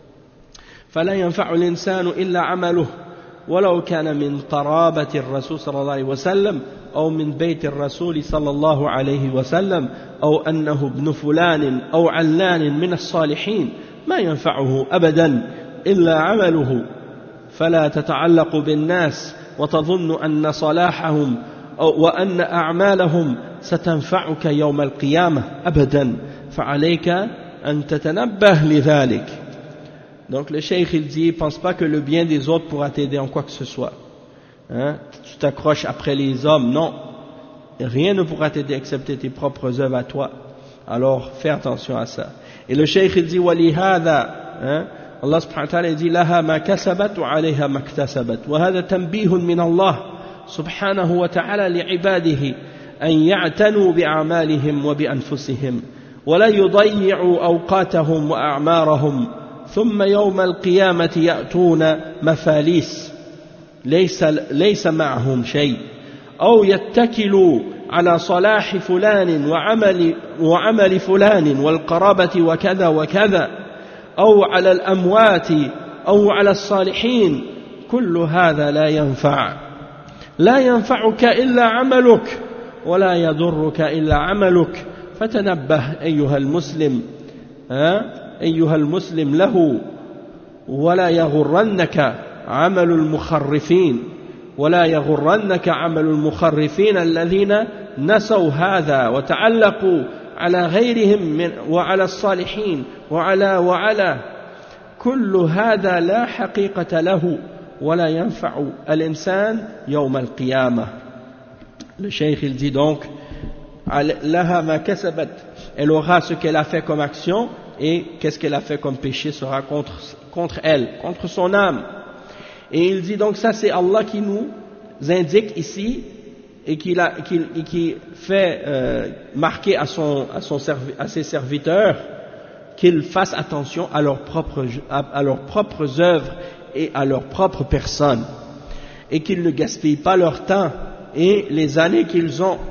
فَلَا يَنْفَعُ الْإِنسَانُ إِلَّا عَمَلُهُ وَلَوْ كَانَ مِنْ قَرَابَةِ الرَّسُولِ صلى الله عليه وسلم أو من بيت الرسول صلى الله عليه وسلم أو أنه ابن فلان أو علان من الصالحين ما ينفعه أبدا إلا عمله فلا تتعلق بالناس وتظن أن صلاحهم أو وأن أعمالهم ستنفعك يوم القيامة أبدا فعليك أن تتنبه لذلك. Donc le cheikh il dit, pense pas que le bien des autres pourra t'aider en quoi que ce soit. Hein? Tu t'accroches après les hommes, non. Rien ne pourra t'aider excepté tes propres œuvres à toi. Alors fais attention à ça. Et le cheikh il dit, وَلِهَذَا hein? Allah subhanahu wa ta'ala dit, لَهَا مَا كَسَبَتْ وَعَلَيْهَا مَا اكْتَسَبَتْ وهذا تنبيه من الله سبحانه وتعالى لعباده أن يعتنوا بأعمالهم وبأنفسهم ولا يضيعوا أوقاتهم وأعمارهم ثم يوم القيامة يأتون مفاليس ليس, ليس معهم شيء أو يتكلوا على صلاح فلان وعمل, وعمل فلان والقرابة وكذا وكذا أو على الأموات أو على الصالحين كل هذا لا ينفع لا ينفعك إلا عملك ولا يضرك إلا عملك فتنبه أيها المسلم ها أيها المسلم له ولا يغرنك عمل المخرفين ولا يغرنك عمل المخرفين الذين نسوا هذا وتعلقوا على غيرهم من وعلى الصالحين وعلى وعلى كل هذا لا حقيقة له ولا ينفع الإنسان يوم القيامة. Le cheikh il dit donc لها ما كسبت, elle aura ce qu'elle a fait comme action et qu'est-ce qu'elle a fait comme péché sera contre, contre elle, contre son âme. Et il dit donc ça c'est Allah qui nous indique ici et qui, a, qui, qui fait euh, marquer à, son, à, son servi, à ses serviteurs qu'ils fassent attention à leurs propres, à, à leurs propres œuvres et à leur propre personne et qu'ils ne gaspillent pas leur temps et les années qu'ils ont.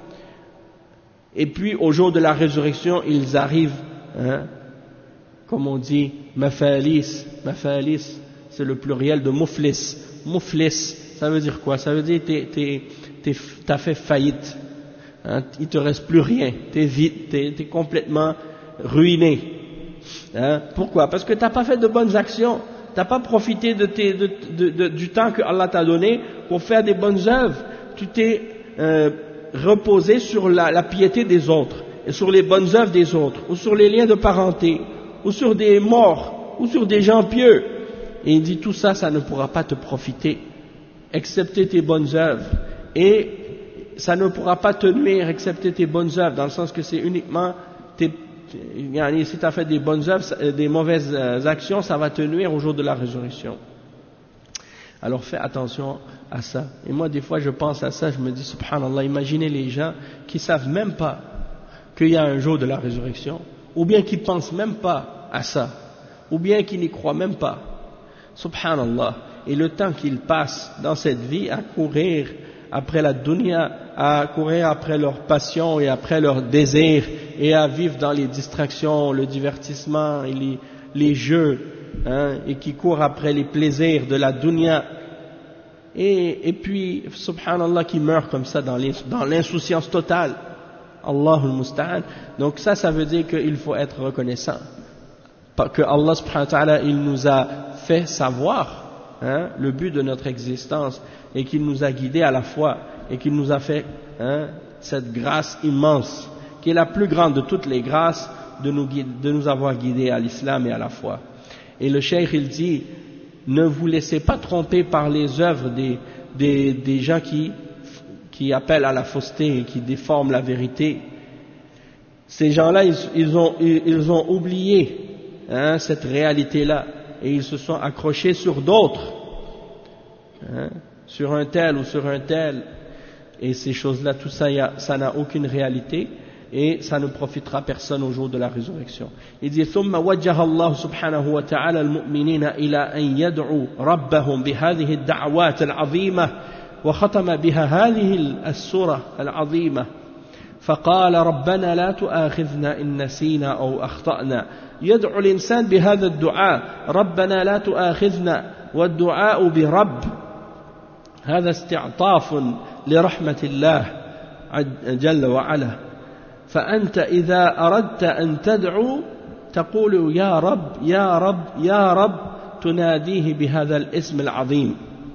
Et puis au jour de la résurrection ils arrivent hein, comme on dit mafalis, mafalis c'est le pluriel de muflis. Muflis ça veut dire quoi? Ça veut dire t'es, t'es, t'es, t'as fait faillite, hein, il te reste plus rien, t'es vide, t'es, t'es complètement ruiné. Hein, pourquoi? Parce que t'as pas fait de bonnes actions, t'as pas profité de tes, de, de, de, du temps que Allah t'a donné pour faire des bonnes œuvres. Tu t'es euh, reposé sur la, la piété des autres et sur les bonnes œuvres des autres, ou sur les liens de parenté, ou sur des morts, ou sur des gens pieux. Et il dit tout ça, ça ne pourra pas te profiter, excepté tes bonnes œuvres. Et ça ne pourra pas te nuire, excepté tes bonnes œuvres, dans le sens que c'est uniquement tes, si tu as fait des bonnes œuvres, des mauvaises actions, ça va te nuire au jour de la résurrection. Alors fais attention à ça. Et moi des fois je pense à ça, je me dis subhanallah, imaginez les gens qui savent même pas qu'il y a un jour de la résurrection, ou bien qui pensent même pas à ça, ou bien qui n'y croient même pas. Subhanallah. Et le temps qu'ils passent dans cette vie à courir après la dunya, à courir après leurs passions et après leurs désirs, et à vivre dans les distractions, le divertissement et les, les jeux, hein, et qui courent après les plaisirs de la dunya, et, et puis, subhanallah, qui meurent comme ça dans l'insouciance totale. Allahul Musta'an. Donc ça, ça veut dire qu'il faut être reconnaissant. Que Allah subhanahu wa ta'ala, il nous a fait savoir, hein, le but de notre existence, et qu'il nous a guidés à la foi, et qu'il nous a fait, hein, cette grâce immense, qui est la plus grande de toutes les grâces, de nous, guider, de nous avoir guidés à l'islam et à la foi. Et le cheikh, il dit, ne vous laissez pas tromper par les œuvres des, des, des gens qui, qui appellent à la fausseté et qui déforment la vérité. Ces gens-là, ils, ils, ont, ils ont oublié, hein, cette réalité-là, et ils se sont accrochés sur d'autres, hein, sur un tel ou sur un tel, et ces choses-là, tout ça, y a, ça n'a aucune réalité, et ça ne profitera à personne au jour de la résurrection. Il dit ثم وجه الله سبحانه وتعالى المؤمنين إلى أن يدعوا ربهم بهذه الدعوات العظيمة وختم بها هذه السورة العظيمة فقال ربنا لا تؤاخذنا إن نسينا أو أخطأنا. يدعو الإنسان بهذا الدعاء ربنا لا تؤاخذنا، والدعاء برب هذا استعطاف لرحمة الله جل وعلا. فأنت إذا أردت أن تدعو تقول يا رب يا رب يا رب تناديه بهذا الاسم العظيم.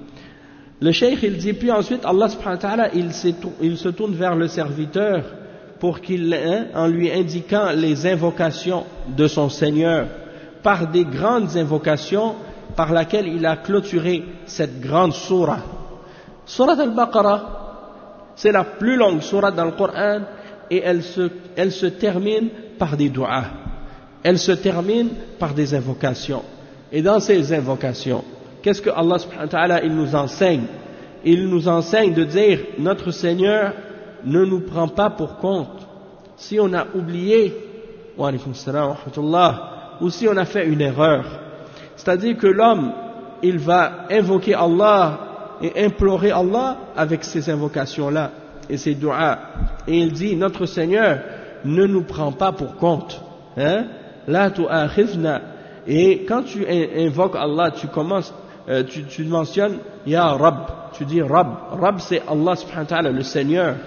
Le cheikh, il dit, puis ensuite Allah subhanahu wa ta'ala, il, il se tourne vers le serviteur pour qu'il, hein, en lui indiquant les invocations de son Seigneur par des grandes invocations par laquelle il a clôturé cette grande sourate. Sourate al-Baqarah, c'est la plus longue sourate dans le Coran, et elle se, elle se termine par des du'as, elle se termine par des invocations. Et dans ces invocations, qu'est-ce que Allah subhanahu wa ta'ala, il nous enseigne? Il nous enseigne de dire, notre Seigneur ne nous prend pas pour compte si on a oublié, wa alaykum salam wa rahmatullah, ou si on a fait une erreur. C'est-à-dire que l'homme, il va invoquer Allah et implorer Allah avec ces invocations-là et ces du'as. Et il dit, notre Seigneur ne nous prend pas pour compte. Hein? La tu'akhidna. Et quand tu invoques Allah, tu commences, euh, tu, tu mentionnes Ya Rabb, tu dis Rabb. Rabb, c'est Allah subhanahu wa ta'ala, le Seigneur.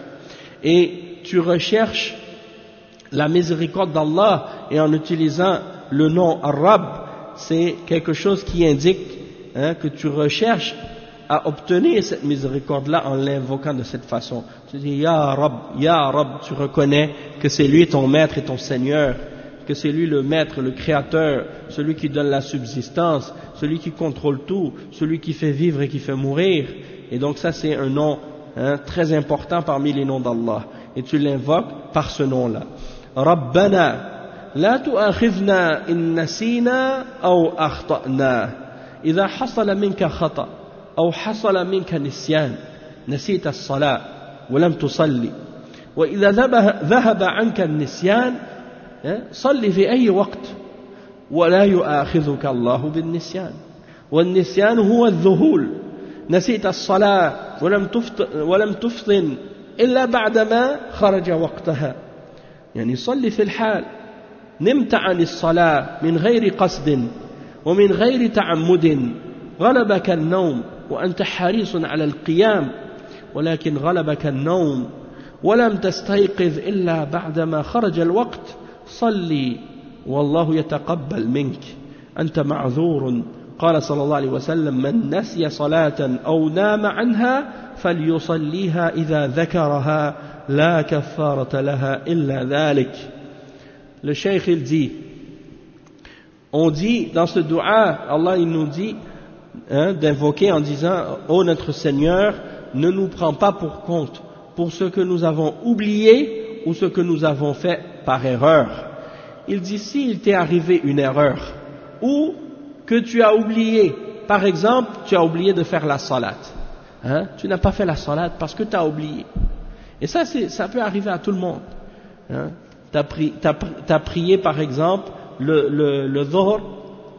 Et tu recherches la miséricorde d'Allah, et en utilisant le nom Ar-Rabb, c'est quelque chose qui indique, hein, que tu recherches à obtenir cette miséricorde-là en l'invoquant de cette façon. Tu dis Ya Rabb, Ya Rabb, tu reconnais que c'est lui ton maître et ton Seigneur, que c'est lui le maître, le créateur, celui qui donne la subsistance, celui qui contrôle tout, celui qui fait vivre et qui fait mourir. Et donc ça, c'est un nom, hein, très important parmi les noms d'Allah. Et tu l'invoques par ce nom-là. Rabbana, la tu'akhidna in nasina aw akhta'na. Idha hasala minka khata' أو حصل منك نسيان نسيت الصلاة ولم تصلي، وإذا ذهب عنك النسيان صلي في أي وقت ولا يؤاخذك الله بالنسيان. والنسيان هو الذهول، نسيت الصلاة ولم ولم تفطن إلا بعدما خرج وقتها، يعني صلي في الحال، نمت عن الصلاة من غير قصد ومن غير تعمد، غلبك النوم وأنت حريص على القيام، ولكن غلبك النوم ولم تستيقظ إلا بعدما خرج الوقت، صلي والله يتقبل منك، أنت معذور. قال صلى الله عليه وسلم من نسي صلاة أو نام عنها فليصليها إذا ذكرها لا كفارة لها إلا ذلك. Le cheikh il dit, on dit dans ce dua, Allah il nous dit, hein, d'invoquer en disant ô notre Seigneur, ne nous prends pas pour compte pour ce que nous avons oublié ou ce que nous avons fait par erreur. Il dit s'il t'est arrivé une erreur ou que tu as oublié, par exemple tu as oublié de faire la salat, hein, tu n'as pas fait la salat parce que tu as oublié, et ça, c'est, ça peut arriver à tout le monde, hein. Tu as pri, t'as, t'as prié par exemple le, le, le dhuhr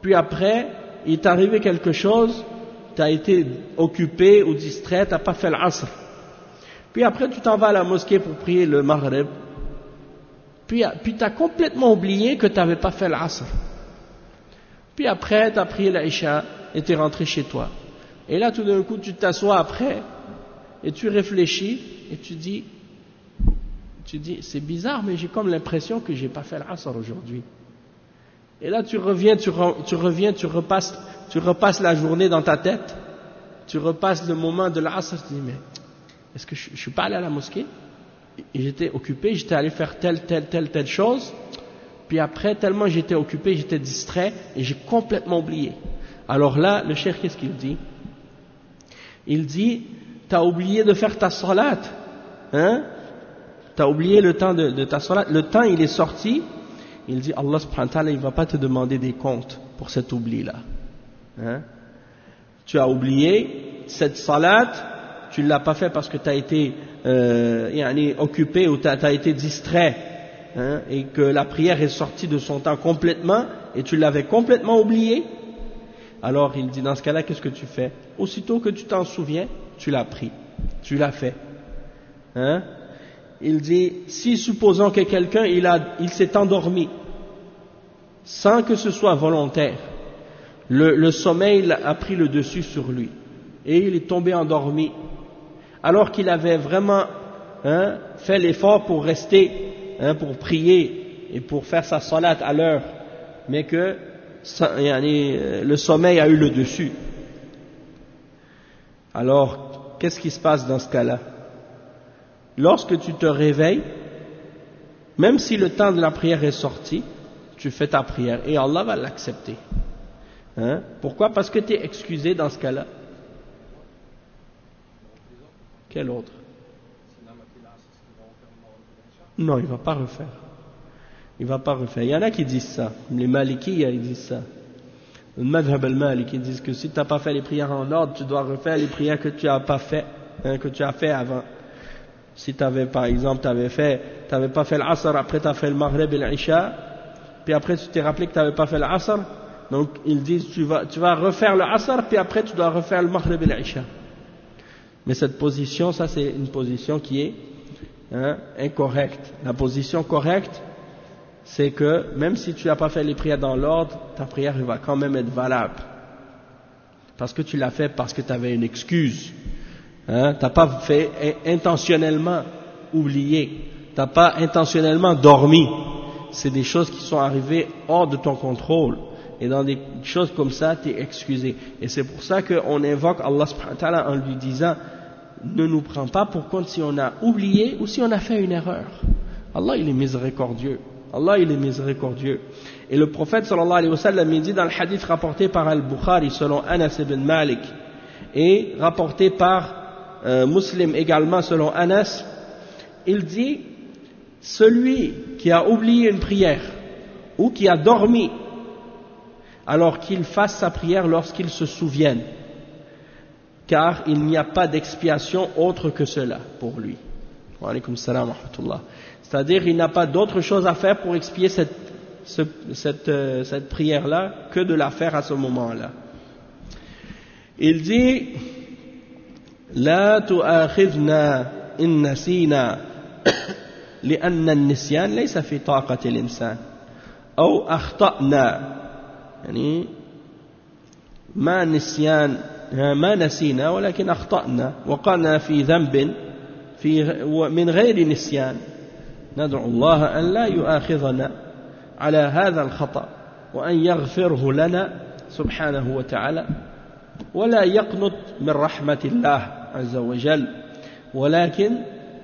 puis après, il t'est arrivé quelque chose, tu as été occupé ou distrait, tu n'as pas fait l'asr. Puis après, tu t'en vas à la mosquée pour prier le maghrib, puis, puis tu as complètement oublié que tu n'avais pas fait l'asr. Puis après, tu as prié l'isha et tu es rentré chez toi. Et là, tout d'un coup, tu t'assois après et tu réfléchis et tu dis, tu dis, c'est bizarre, mais j'ai comme l'impression que j'ai pas fait l'asr aujourd'hui. Et là, tu reviens, tu, re, tu reviens, tu repasses, tu repasses la journée dans ta tête, tu repasses le moment de l'asr, tu dis, mais est-ce que je, je suis pas allé à la mosquée? Et j'étais occupé, j'étais allé faire telle, telle, telle, telle chose, puis après, tellement j'étais occupé, j'étais distrait, et j'ai complètement oublié. Alors là, le cheikh, qu'est-ce qu'il dit? Il dit, t'as oublié de faire ta salat, hein? T'as oublié le temps de, de ta salat, le temps il est sorti, il dit, Allah subhanahu wa ta'ala, il va pas te demander des comptes pour cet oubli-là. Hein? Tu as oublié cette salat, tu ne l'as pas fait parce que tu as été euh, yani, occupé ou tu as été distrait, hein, et que la prière est sortie de son temps complètement, et tu l'avais complètement oublié. Alors il dit, dans ce cas-là, qu'est-ce que tu fais? Aussitôt que tu t'en souviens, tu l'as pris, tu l'as fait. Hein? Il dit, si supposons que quelqu'un il, a, il s'est endormi sans que ce soit volontaire, le, le sommeil a pris le dessus sur lui et il est tombé endormi alors qu'il avait vraiment hein, fait l'effort pour rester, hein, pour prier et pour faire sa salat à l'heure, mais que ça, yani, le sommeil a eu le dessus. Alors, qu'est-ce qui se passe dans ce cas-là? Lorsque tu te réveilles, même si le temps de la prière est sorti, tu fais ta prière et Allah va l'accepter. Hein? Pourquoi? Parce que tu es excusé dans ce cas-là. Quel autre? Non, il ne va pas refaire. Il ne va pas refaire. Il y en a qui disent ça. Les Malikis, ils disent ça. Le Madhab al-Maliki, ils disent que si tu n'as pas fait les prières en ordre, tu dois refaire les prières que tu n'as pas fait, hein, que tu as fait avant. Si tu avais, par exemple, tu avais fait, tu n'avais pas fait l'asr, après tu as fait le maghrib et l'isha, puis après tu t'es rappelé que tu n'avais pas fait l'asr, donc ils disent tu vas, tu vas refaire le asr, puis après tu dois refaire le maghrib et l'isha. Mais cette position, ça c'est une position qui est hein, incorrecte. La position correcte, c'est que même si tu n'as pas fait les prières dans l'ordre, ta prière va quand même être valable. Parce que tu l'as fait parce que tu avais une excuse. Hein, tu n'as pas fait intentionnellement oublier, tu n'as pas intentionnellement dormi. C'est des choses qui sont arrivées hors de ton contrôle. Et dans des choses comme ça, tu es excusé. Et c'est pour ça qu'on invoque Allah subhanahu wa ta'ala en lui disant ne nous prends pas pour compte si on a oublié ou si on a fait une erreur. Allah il est miséricordieux. Allah il est miséricordieux. Et le prophète sallallahu alayhi wa sallam il dit dans le hadith rapporté par Al-Bukhari selon Anas ibn Malik et rapporté par Euh, Muslim également selon Anas, il dit celui qui a oublié une prière ou qui a dormi alors qu'il fasse sa prière lorsqu'il se souvienne, car il n'y a pas d'expiation autre que cela pour lui. Wa alaykum salam wa rahmatullah. C'est-à-dire il n'a pas d'autre chose à faire pour expier cette, ce, cette, euh, cette prière-là que de la faire à ce moment-là. Il dit لا تؤاخذنا إن نسينا لأن النسيان ليس في طاقة الإنسان أو أخطأنا يعني ما نسيان ما نسينا ولكن أخطأنا وقعنا في ذنب في من غير نسيان ندعو الله أن لا يؤاخذنا على هذا الخطأ وأن يغفره لنا سبحانه وتعالى ولا يقنط من رحمة الله عز وجل ولكن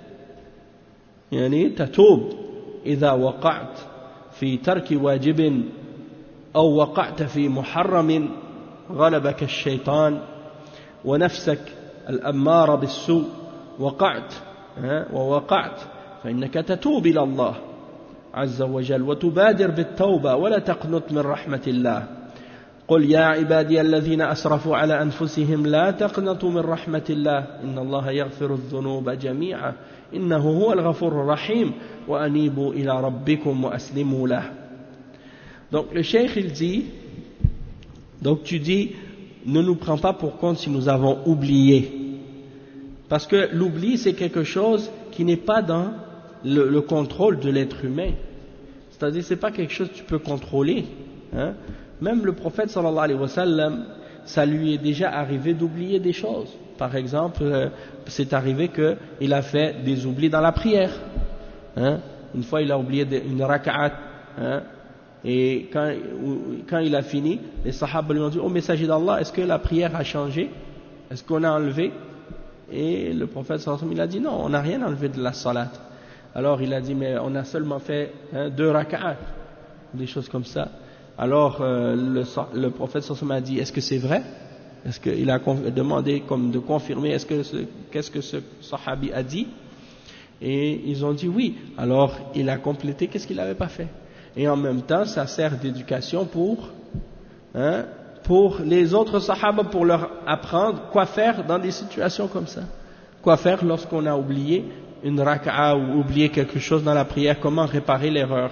يعني تتوب إذا وقعت في ترك واجب أو وقعت في محرم غلبك الشيطان ونفسك الأمارة بالسوء وقعت ووقعت فإنك تتوب إلى الله عز وجل وتبادر بالتوبة ولا تقنط من رحمة الله قل يا عبادي الذين أسرفوا على أنفسهم لا تقنطوا من رحمة الله إن الله يغفر الذنوب جميعا إنه هو الغفور الرحيم وأنيبوا إلى ربكم وأسلموا له. Donc le cheikh il dit Donc tu dis, ne nous prends pas pour compte si nous avons oublié. Parce que l'oubli, c'est quelque chose qui n'est pas dans le, le contrôle de l'être humain. C'est-à-dire, c'est pas quelque chose que tu peux contrôler. Hein. Même le prophète sallallahu alayhi wa sallam, ça lui est déjà arrivé d'oublier des choses. Par exemple, euh, c'est arrivé qu'il a fait des oublis dans la prière. Hein. Une fois, il a oublié une raka'at. Hein. Et quand, quand il a fini, les sahaba lui ont dit, oh messager d'Allah, est-ce que la prière a changé? Est-ce qu'on a enlevé? Et le prophète sallallahu alayhi wa sallam, il a dit, non, on n'a rien enlevé de la salat. Alors il a dit, mais on a seulement fait hein, deux raka'at, des choses comme ça. Alors euh, le, le prophète sallallahu alayhi wa sallam a dit, est-ce que c'est vrai? Est-ce qu'il a demandé comme de confirmer, est-ce que ce, qu'est-ce que ce sahabi a dit? Et ils ont dit oui. Alors il a complété qu'est-ce qu'il n'avait pas fait. Et en même temps, ça sert d'éducation pour, hein, pour les autres sahaba, pour leur apprendre quoi faire dans des situations comme ça. Quoi faire lorsqu'on a oublié une raka'a ou oublié quelque chose dans la prière, comment réparer l'erreur.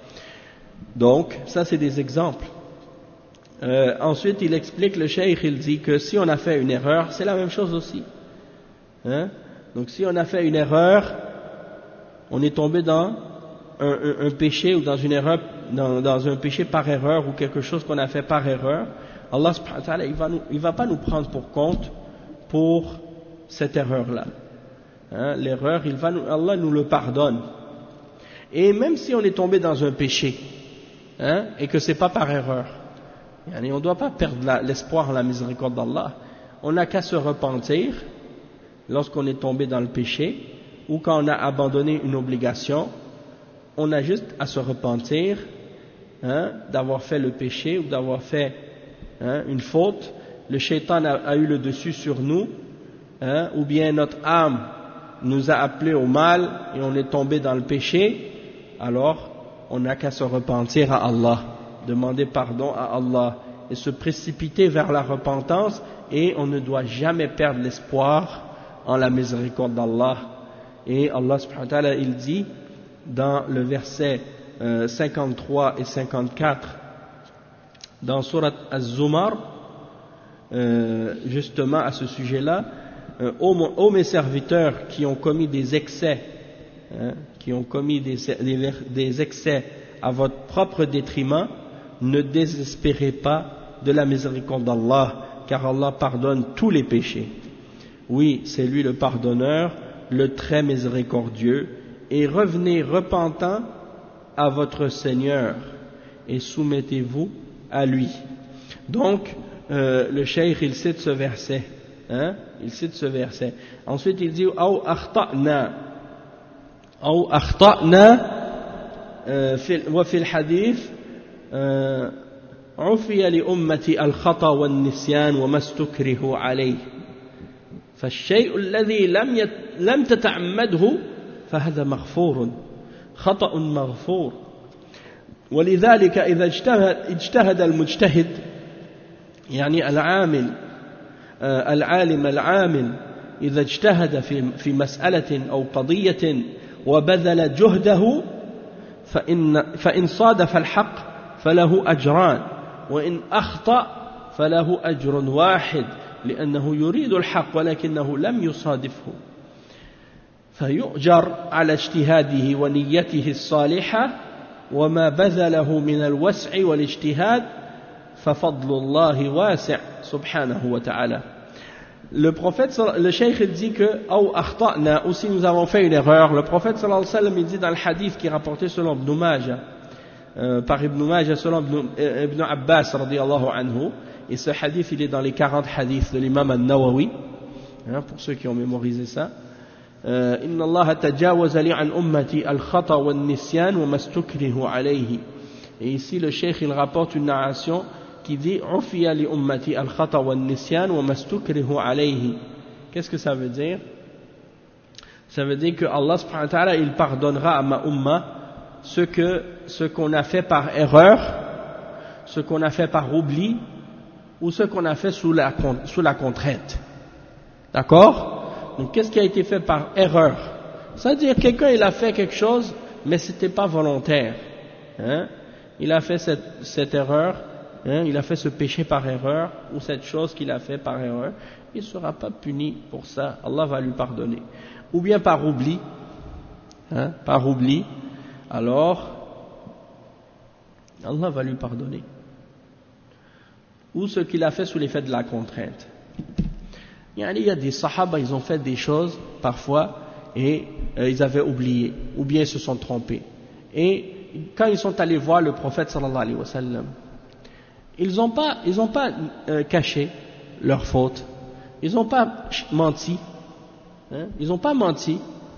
Donc, ça c'est des exemples. Euh, ensuite, il explique, le cheikh, il dit que si on a fait une erreur, c'est la même chose aussi. Hein? Donc, si on a fait une erreur, on est tombé dans un, un, un péché ou dans une erreur, dans, dans un péché par erreur ou quelque chose qu'on a fait par erreur, Allah subhanahu wa ta'ala, il va nous, il va pas nous prendre pour compte pour cette erreur-là. Hein? L'erreur, il va nous, Allah nous le pardonne. Et même si on est tombé dans un péché, hein, et que c'est pas par erreur, on ne doit pas perdre l'espoir en la miséricorde d'Allah. On n'a qu'à se repentir lorsqu'on est tombé dans le péché ou quand on a abandonné une obligation. On a juste à se repentir hein, d'avoir fait le péché ou d'avoir fait hein, une faute. Le shaitan a, a eu le dessus sur nous, hein, ou bien notre âme nous a appelés au mal et on est tombé dans le péché. Alors on n'a qu'à se repentir à Allah, demander pardon à Allah et se précipiter vers la repentance, et on ne doit jamais perdre l'espoir en la miséricorde d'Allah. Et Allah subhanahu wa ta'ala, il dit dans le verset euh, cinquante-trois et cinquante-quatre dans Surat Az-Zumar, euh, justement à ce sujet-là, euh, ô, ô mes serviteurs qui ont commis des excès, hein, qui ont commis des, des, des excès à votre propre détriment, ne désespérez pas de la miséricorde d'Allah, car Allah pardonne tous les péchés. Oui, c'est lui le pardonneur, le très miséricordieux, et revenez repentant à votre Seigneur et soumettez-vous à lui. Donc, euh, le cheikh, il cite ce verset. Hein? Il cite ce verset. Ensuite, il dit « Aw akhta'na » Aw akhta'na wa fil hadith عفي لأمتي الخطأ والنسيان وما استكرهوا عليه فالشيء الذي لم يت... لم تتعمده فهذا مغفور خطأ مغفور ولذلك إذا اجتهد, اجتهد المجتهد يعني العامل آه العالم العامل إذا اجتهد في, في مسألة أو قضية وبذل جهده فإن, فإن صادف الحق فله أجران وإن أخطأ فله أجر واحد لأنه يريد الحق ولكنه لم يصادفه فيؤجر على اجتهاده ونيته الصالحة وما بذله من الوسع والاجتهاد ففضل الله واسع سبحانه وتعالى. Le prophète, le cheikh il dit que أو أخطأنا, aussi nous avons fait une erreur. Le prophète sallallahu alayhi wa sallam il dit dans le hadith qui est rapporté selon Ibn Majah, euh, par Ibn Majah selon Ibn, Ibn Abbas radiyallahu anhu, et ce hadith il est dans les quarante hadiths de l'imam al-Nawawi, hein, pour ceux qui ont mémorisé ça. إن الله تجاوز لي عن أمتي الخطأ والنسيان وما استكره عليه. Et ici le cheikh il rapporte une narration qui dit عفي لأمتي الخطأ والنسيان وما استكره عليه. Qu'est-ce que ça veut dire? Ça veut dire que Allah subhanahu wa ta'ala il pardonnera à ma umma ce que ce qu'on a fait par erreur, ce qu'on a fait par oubli ou ce qu'on a fait sous la sous la contrainte. D'accord? Donc qu'est-ce qui a été fait par erreur? C'est-à-dire quelqu'un il a fait quelque chose mais c'était pas volontaire, hein? Il a fait cette, cette erreur hein, il a fait ce péché par erreur, ou cette chose qu'il a fait par erreur, il ne sera pas puni pour ça, Allah va lui pardonner. Ou bien par oubli, hein, par oubli, alors Allah va lui pardonner. Ou ce qu'il a fait sous l'effet de la contrainte. Il y a des sahaba, ils ont fait des choses parfois et euh, ils avaient oublié, ou bien ils se sont trompés. Et quand ils sont allés voir le prophète sallallahu alayhi wa sallam, ils n'ont pas, ils ont pas euh, caché leur faute, ils n'ont pas menti, hein, ils n'ont pas menti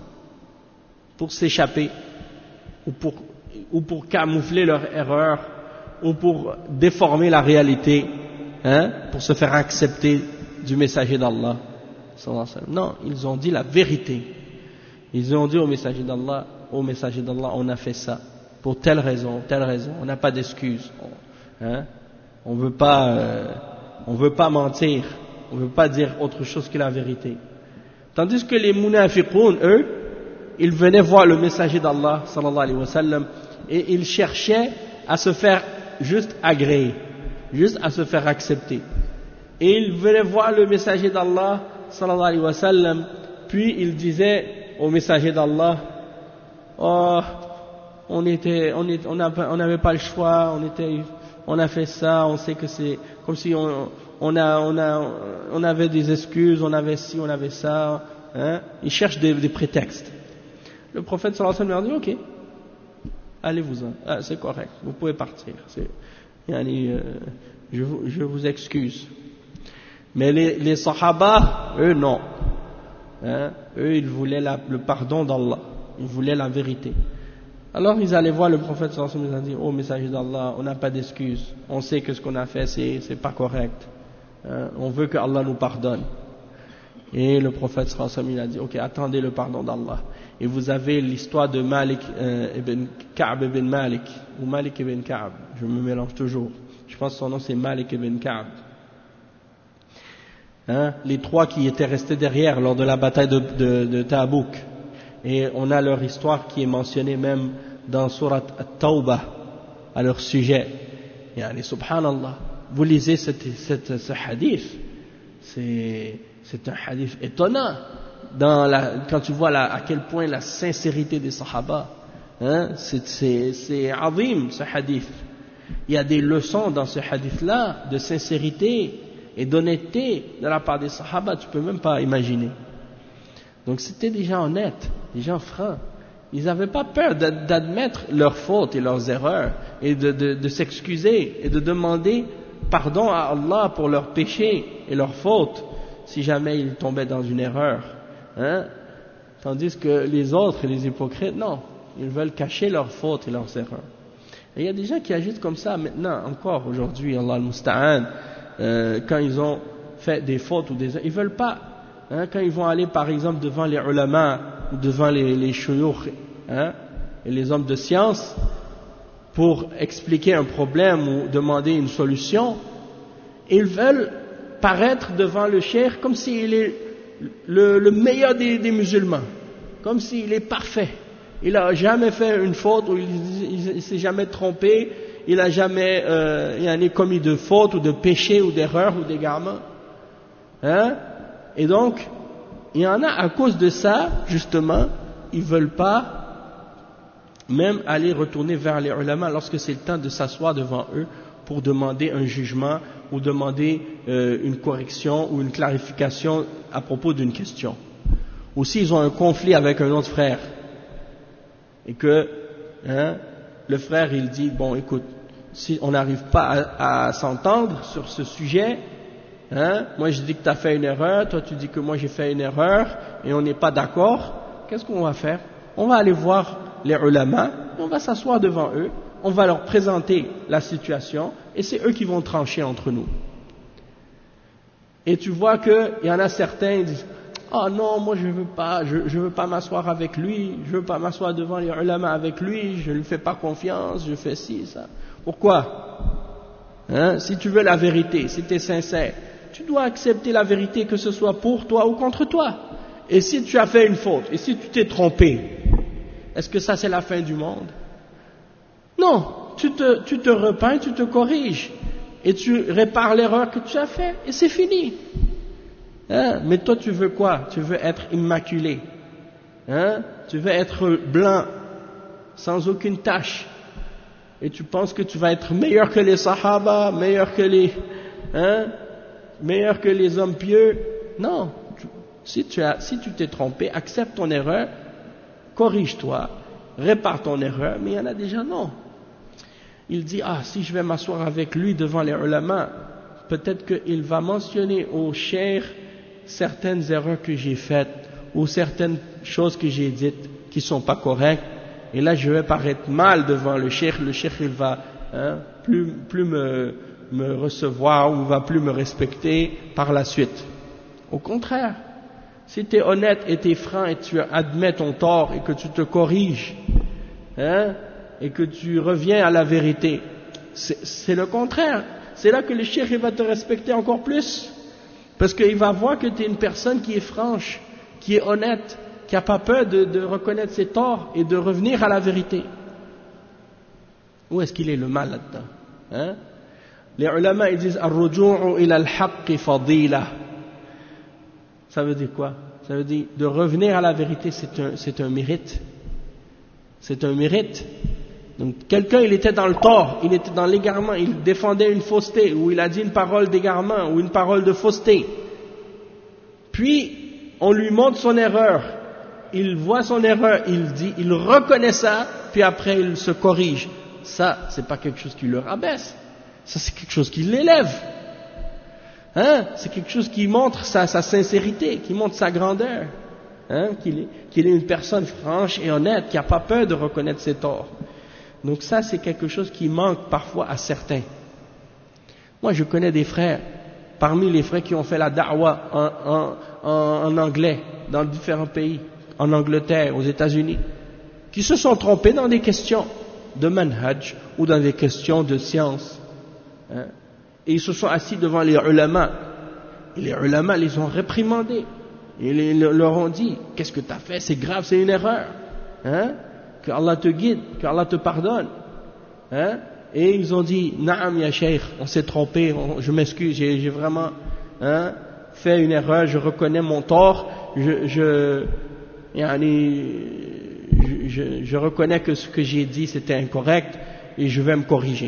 pour s'échapper, ou pour, ou pour camoufler leur erreur, ou pour déformer la réalité, hein, pour se faire accepter du messager d'Allah. Non, ils ont dit la vérité. Ils ont dit au messager d'Allah, au messager d'Allah, on a fait ça pour telle raison, telle raison. On n'a pas d'excuse. Hein, on veut pas, euh, on veut pas mentir. On veut pas dire autre chose que la vérité. Tandis que les munafiqoun, eux, ils venaient voir le messager d'Allah, sallallahu alayhi wa sallam, et ils cherchaient à se faire juste agréer, juste à se faire accepter. Et ils venaient voir le messager d'Allah, sallallahu alayhi wa sallam, puis ils disaient au messager d'Allah, oh, on était, on est, on n'avait on n'avait pas le choix, on était, on a fait ça, on sait que c'est comme si on, on a, on a, on avait des excuses, on avait ci, on avait ça, hein. Ils cherchent des, des prétextes. Le prophète sallallahu alayhi wa sallam leur dit, ok, allez-vous-en, ah, c'est correct, vous pouvez partir, c'est, yani, euh, je, vous, je vous excuse. Mais les, les sahaba, eux non, hein, eux ils voulaient la, le pardon d'Allah, ils voulaient la vérité. Alors ils allaient voir le prophète sallallahu alayhi wa sallam, ils ont dit, oh messager d'Allah, on n'a pas d'excuses, on sait que ce qu'on a fait c'est, c'est pas correct, hein, on veut que Allah nous pardonne. Et le prophète sallallahu alayhi wa sallam il a dit, ok, attendez le pardon d'Allah. Et vous avez l'histoire de Malik euh, ibn Ka'b ibn Malik, ou Malik ibn Ka'b, je me mélange toujours, je pense que son nom c'est Malik ibn Ka'b. Hein, les trois qui étaient restés derrière lors de la bataille de, de, de Tabouk. Et on a leur histoire qui est mentionnée même dans Surat At-Tawbah à leur sujet. Yani, subhanallah, vous lisez cette, cette, ce hadith, c'est, c'est un hadith étonnant dans la, quand tu vois la, à quel point la sincérité des sahaba, hein, c'est, c'est, c'est azim ce hadith. Il y a des leçons dans ce hadith-là de sincérité et d'honnêteté de la part des sahaba, tu peux même pas imaginer. Donc c'était des gens honnêtes, des gens francs. Ils n'avaient pas peur d'admettre leurs fautes et leurs erreurs et de, de, de s'excuser et de demander pardon à Allah pour leurs péchés et leurs fautes si jamais ils tombaient dans une erreur. Hein? Tandis que les autres, les hypocrites, non, ils veulent cacher leurs fautes et leurs erreurs. Et il y a des gens qui agissent comme ça maintenant, encore aujourd'hui, Allah al-Musta'an, euh, quand ils ont fait des fautes ou des... Ils veulent pas, hein, quand ils vont aller par exemple devant les ulama ou devant les, les shuyukh, hein, et les hommes de science, pour expliquer un problème ou demander une solution, ils veulent paraître devant le cheikh comme s'il est le, le meilleur des, des musulmans, comme s'il est parfait. Il n'a jamais fait une faute, ou il ne s'est jamais trompé, il n'a jamais euh, il a commis de faute ou de péché ou d'erreur ou d'égarement. Hein? Et donc, il y en a à cause de ça, justement, ils ne veulent pas même aller retourner vers les ulama lorsque c'est le temps de s'asseoir devant eux pour demander un jugement ou demander euh, une correction ou une clarification à propos d'une question. Ou s'ils ont un conflit avec un autre frère et que hein, le frère il dit bon écoute, si on n'arrive pas à, à s'entendre sur ce sujet, hein, moi je dis que tu as fait une erreur, toi tu dis que moi j'ai fait une erreur et on n'est pas d'accord, qu'est-ce qu'on va faire? On va aller voir les ulama, on va s'asseoir devant eux, on va leur présenter la situation et c'est eux qui vont trancher entre nous. Et tu vois qu'il y en a certains qui disent oh non, moi je veux pas, je, je veux pas m'asseoir avec lui, je veux pas m'asseoir devant les ulama avec lui, je ne lui fais pas confiance, je fais ci, ça. Pourquoi? Hein? Si tu veux la vérité, si tu es sincère, tu dois accepter la vérité que ce soit pour toi ou contre toi. Et si tu as fait une faute, et si tu t'es trompé, est-ce que ça c'est la fin du monde? Non, tu te, tu te repens, tu te corriges. et tu répares l'erreur que tu as faite, et c'est fini. Hein? Mais toi, tu veux quoi? Tu veux être immaculé. Hein? Tu veux être blanc, sans aucune tache. Et tu penses que tu vas être meilleur que les sahaba, meilleur que les, hein? meilleur que les hommes pieux. Non. Si tu as, si tu t'es trompé, accepte ton erreur, corrige-toi, répare ton erreur, mais il y en a déjà non. Il dit, ah, si je vais m'asseoir avec lui devant les ulama, peut-être qu'il va mentionner au cheikh certaines erreurs que j'ai faites, ou certaines choses que j'ai dites qui sont pas correctes, et là je vais paraître mal devant le cheikh, le cheikh il va hein, plus, plus me, me recevoir, ou va plus me respecter par la suite. Au contraire, si tu es honnête et tu es franc et tu admets ton tort et que tu te corriges, hein, et que tu reviens à la vérité, c'est le contraire. C'est là que le cheikh il va te respecter encore plus, parce qu'il va voir que tu es une personne qui est franche, qui est honnête, qui n'a pas peur de, de reconnaître ses torts et de revenir à la vérité. Où est-ce qu'il est le mal là-dedans, hein? Les ulama ils disent ar-ruju'u ila al-haqqi fadila. Ça veut dire quoi? Ça veut dire de revenir à la vérité, c'est un, c'est un mérite. C'est un mérite. Donc quelqu'un, il était dans le tort, il était dans l'égarement, il défendait une fausseté, ou il a dit une parole d'égarement, ou une parole de fausseté. Puis, on lui montre son erreur. Il voit son erreur, il dit, il reconnaît ça, puis après il se corrige. Ça, c'est pas quelque chose qui le rabaisse. Ça, c'est quelque chose qui l'élève. Hein? C'est quelque chose qui montre sa, sa sincérité, qui montre sa grandeur, hein? qu'il est, qu'il est une personne franche et honnête, qui n'a pas peur de reconnaître ses torts. Donc ça, c'est quelque chose qui manque parfois à certains. Moi, je connais des frères, parmi les frères qui ont fait la da'wa en, en, en, en anglais, dans différents pays, en Angleterre, aux États-Unis, qui se sont trompés dans des questions de manhaj ou dans des questions de science. Hein? Et ils se sont assis devant les ulama. Et les ulama les ont réprimandés. Et ils leur ont dit, qu'est-ce que tu as fait? C'est grave, c'est une erreur. Hein? Que Allah te guide, que Allah te pardonne. Hein? Et ils ont dit, Naam ya Cheikh, on s'est trompé, on, je m'excuse, j'ai, j'ai vraiment hein, fait une erreur, je reconnais mon tort, je, je, yani, je, je, je reconnais que ce que j'ai dit c'était incorrect et je vais me corriger.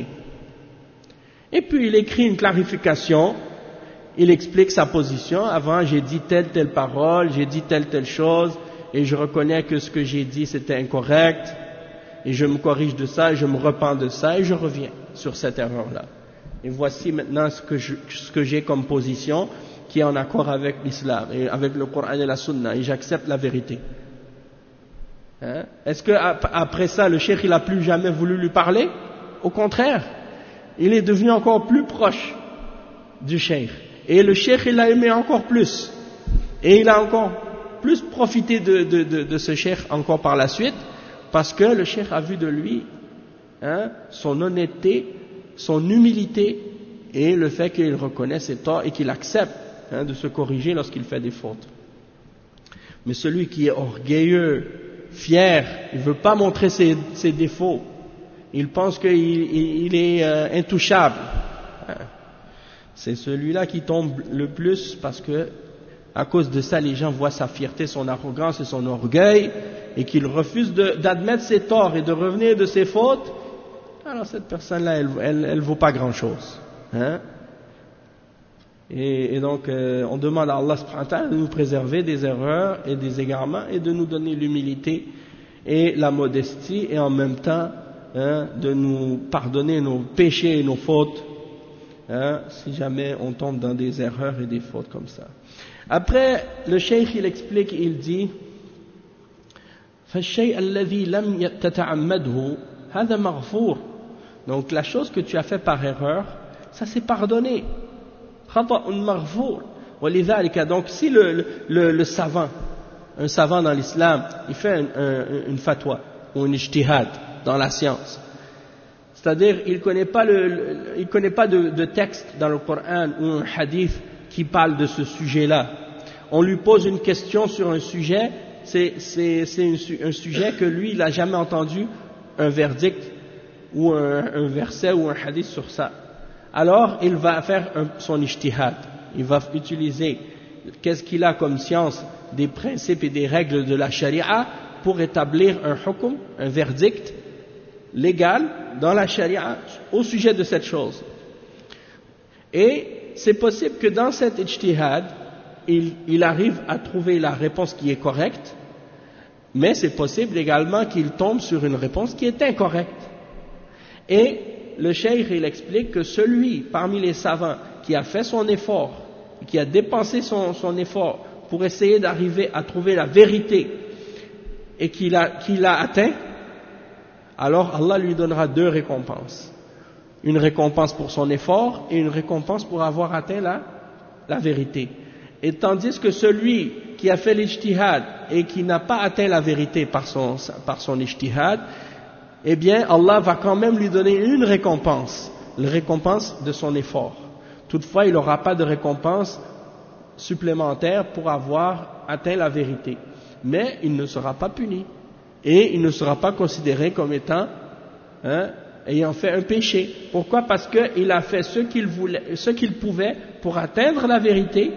Et puis il écrit une clarification, il explique sa position. Avant j'ai dit telle telle parole, j'ai dit telle telle chose, et je reconnais que ce que j'ai dit c'était incorrect, et je me corrige de ça, et je me repens de ça, et je reviens sur cette erreur-là. Et voici maintenant ce que, je, ce que j'ai comme position, qui est en accord avec l'islam, et avec le Coran et la Sunna, et j'accepte la vérité. Hein? Est-ce que après ça, le cheikh il a plus jamais voulu lui parler? Au contraire, il est devenu encore plus proche du cheikh. Et le cheikh, il l'a aimé encore plus. Et il a encore plus profité de, de, de, de ce cheikh encore par la suite, parce que le cheikh a vu de lui hein, son honnêteté, son humilité, et le fait qu'il reconnaît ses torts et qu'il accepte hein, de se corriger lorsqu'il fait des fautes. Mais celui qui est orgueilleux, fier, il ne veut pas montrer ses, ses défauts, il pense qu'il il, il est euh, intouchable. C'est celui-là qui tombe le plus parce que, à cause de ça, les gens voient sa fierté, son arrogance et son orgueil, et qu'il refuse de, d'admettre ses torts et de revenir de ses fautes. Alors cette personne-là, elle, elle, elle vaut pas grand-chose. Hein? Et, et donc, euh, on demande à Allah subhanahu wa ta'ala de nous préserver des erreurs et des égarements et de nous donner l'humilité et la modestie, et en même temps, Hein, de nous pardonner nos péchés et nos fautes hein, si jamais on tombe dans des erreurs et des fautes comme ça. Après, le cheikh il explique, il dit فَالشَّيْءَ الَّذِي لَمْ تَتَعَمَّدْهُ هَذَا مَغْفُورٌ. Donc la chose que tu as fait par erreur, ça c'est pardonné. خَطَأٌ مَغْفُورٌ وَلِذَلِكَ. Donc si le, le, le, le savant, un savant dans l'islam, il fait un, un, une fatwa ou une ijtihad dans la science, c'est-à-dire il ne connaît pas, le, le, il connaît pas de, de texte dans le Coran ou un hadith qui parle de ce sujet-là. On lui pose une question sur un sujet, c'est, c'est, c'est un, un sujet que lui il n'a jamais entendu un verdict ou un, un verset ou un hadith sur ça. alors il va faire un, son ijtihad, il va utiliser qu'est-ce qu'il a comme science des principes et des règles de la charia pour établir un hukm, un verdict légal dans la charia au sujet de cette chose. Et c'est possible que dans cet ijtihad, il, il arrive à trouver la réponse qui est correcte, mais c'est possible également qu'il tombe sur une réponse qui est incorrecte. Et le cheikh, il explique que celui parmi les savants qui a fait son effort, qui a dépensé son, son effort pour essayer d'arriver à trouver la vérité et qu'il a, qu'il a atteint, alors Allah lui donnera deux récompenses. Une récompense pour son effort et une récompense pour avoir atteint la, la vérité. Et tandis que celui qui a fait l'ijtihad et qui n'a pas atteint la vérité par son, par son ijtihad, eh bien Allah va quand même lui donner une récompense, la récompense de son effort. Toutefois, il n'aura pas de récompense supplémentaire pour avoir atteint la vérité. Mais il ne sera pas puni. Et il ne sera pas considéré comme étant, hein, ayant fait un péché. Pourquoi? Parce qu'il a fait ce qu'il voulait, ce qu'il pouvait pour atteindre la vérité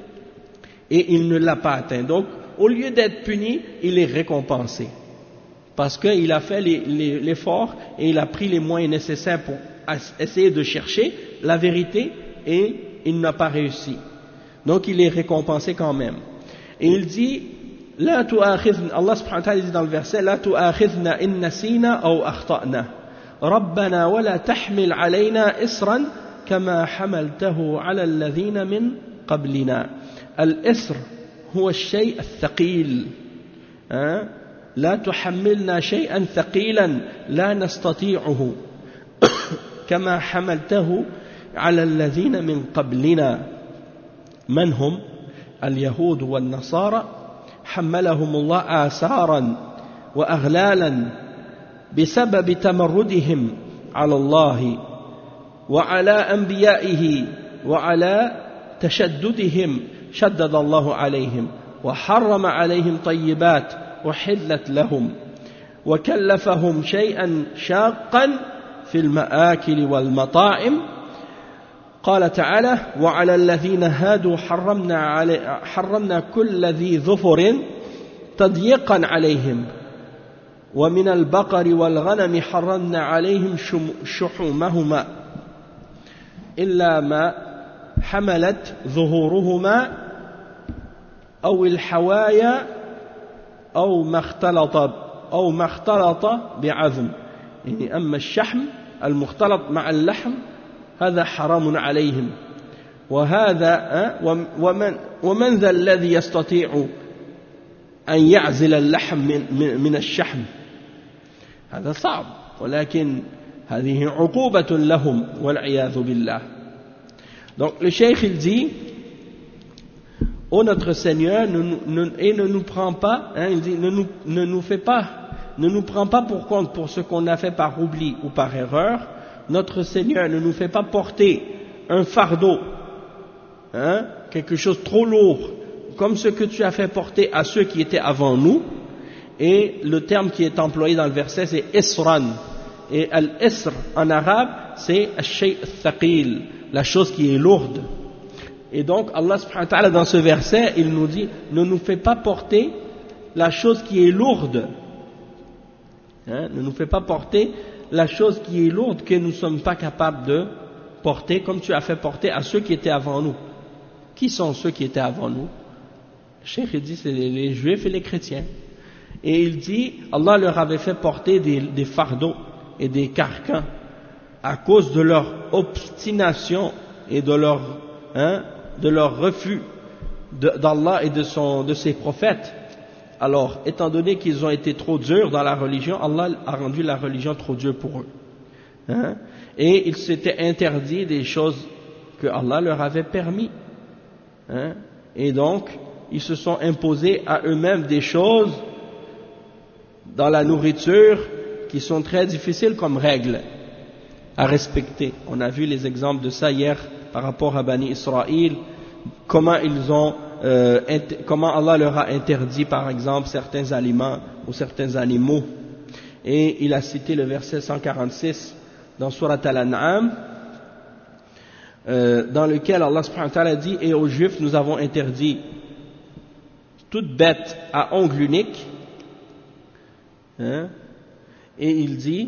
et il ne l'a pas atteint. Donc, au lieu d'être puni, il est récompensé. Parce qu'il a fait les, les, l'effort et il a pris les moyens nécessaires pour essayer de chercher la vérité et il n'a pas réussi. Donc, il est récompensé quand même. Et il dit, لا تؤاخذنا, Allah subhanahu wa ta'ala dit dans le verset, لا تؤاخذنا إن نسينا أو أخطأنا ربنا ولا تحمل علينا إصرا كما حملته على الذين من قبلنا. الإصر هو الشيء الثقيل. لا تحملنا شيئا ثقيلا لا نستطيعه كما حملته على الذين من قبلنا. من هم؟ اليهود والنصارى. حملهم الله آثارا وأغلالا بسبب تمردهم على الله وعلى أنبيائه وعلى تشددهم شدد الله عليهم وحرم عليهم طيبات وحلت لهم وكلفهم شيئا شاقا في المآكل والمطاعم. قال تعالى وعلى الذين هادوا حرمنا, علي حرمنا كل ذي ظفر تضييقا عليهم ومن البقر والغنم حرمنا عليهم شحومهما إلا ما حملت ظهورهما أو الحوايا أو ما اختلط أو ما اختلط بعظم. يعني أما الشحم المختلط مع اللحم هذا حرام عليهم وهذا ومن, ومن ذا الذي يستطيع أن يعزل اللحم من, من الشحم. هذا صعب ولكن هذه عقوبة لهم والعياذ بالله. Donc le cheikh il dit, ô notre Seigneur, ne, ne, et ne nous prend pas, hein, il dit, ne nous, ne nous fait pas, ne nous prend pas pour compte pour ce qu'on a fait par oubli ou par erreur. Notre Seigneur ne nous fait pas porter un fardeau, hein, quelque chose trop lourd, comme ce que tu as fait porter à ceux qui étaient avant nous. Et le terme qui est employé dans le verset, c'est isran. Et al-isr en arabe, c'est al-shay' al-thaqil, la chose qui est lourde. Et donc Allah subhanahu wa ta'ala dans ce verset, il nous dit, ne nous fait pas porter la chose qui est lourde, hein, ne nous fait pas porter la chose qui est lourde que nous ne sommes pas capables de porter, comme tu as fait porter à ceux qui étaient avant nous. Qui sont ceux qui étaient avant nous? Le cheikh dit, c'est les, les juifs et les chrétiens. Et il dit, Allah leur avait fait porter des, des fardeaux et des carcans à cause de leur obstination et de leur, hein, de leur refus d'Allah et de, son, de ses prophètes. Alors, étant donné qu'ils ont été trop durs dans la religion, Allah a rendu la religion trop dure pour eux. Hein? Et ils s'étaient interdits des choses que Allah leur avait permis. Hein? Et donc, ils se sont imposés à eux-mêmes des choses dans la nourriture qui sont très difficiles comme règles à respecter. On a vu les exemples de ça hier par rapport à Bani Israël, comment ils ont Euh, comment Allah leur a interdit par exemple certains aliments ou certains animaux. Et il a cité le verset cent quarante-six dans Surat Al-An'am euh, dans lequel Allah subhanahu wa ta'ala dit « Et aux Juifs, nous avons interdit toute bête à ongles uniques. Hein, et il dit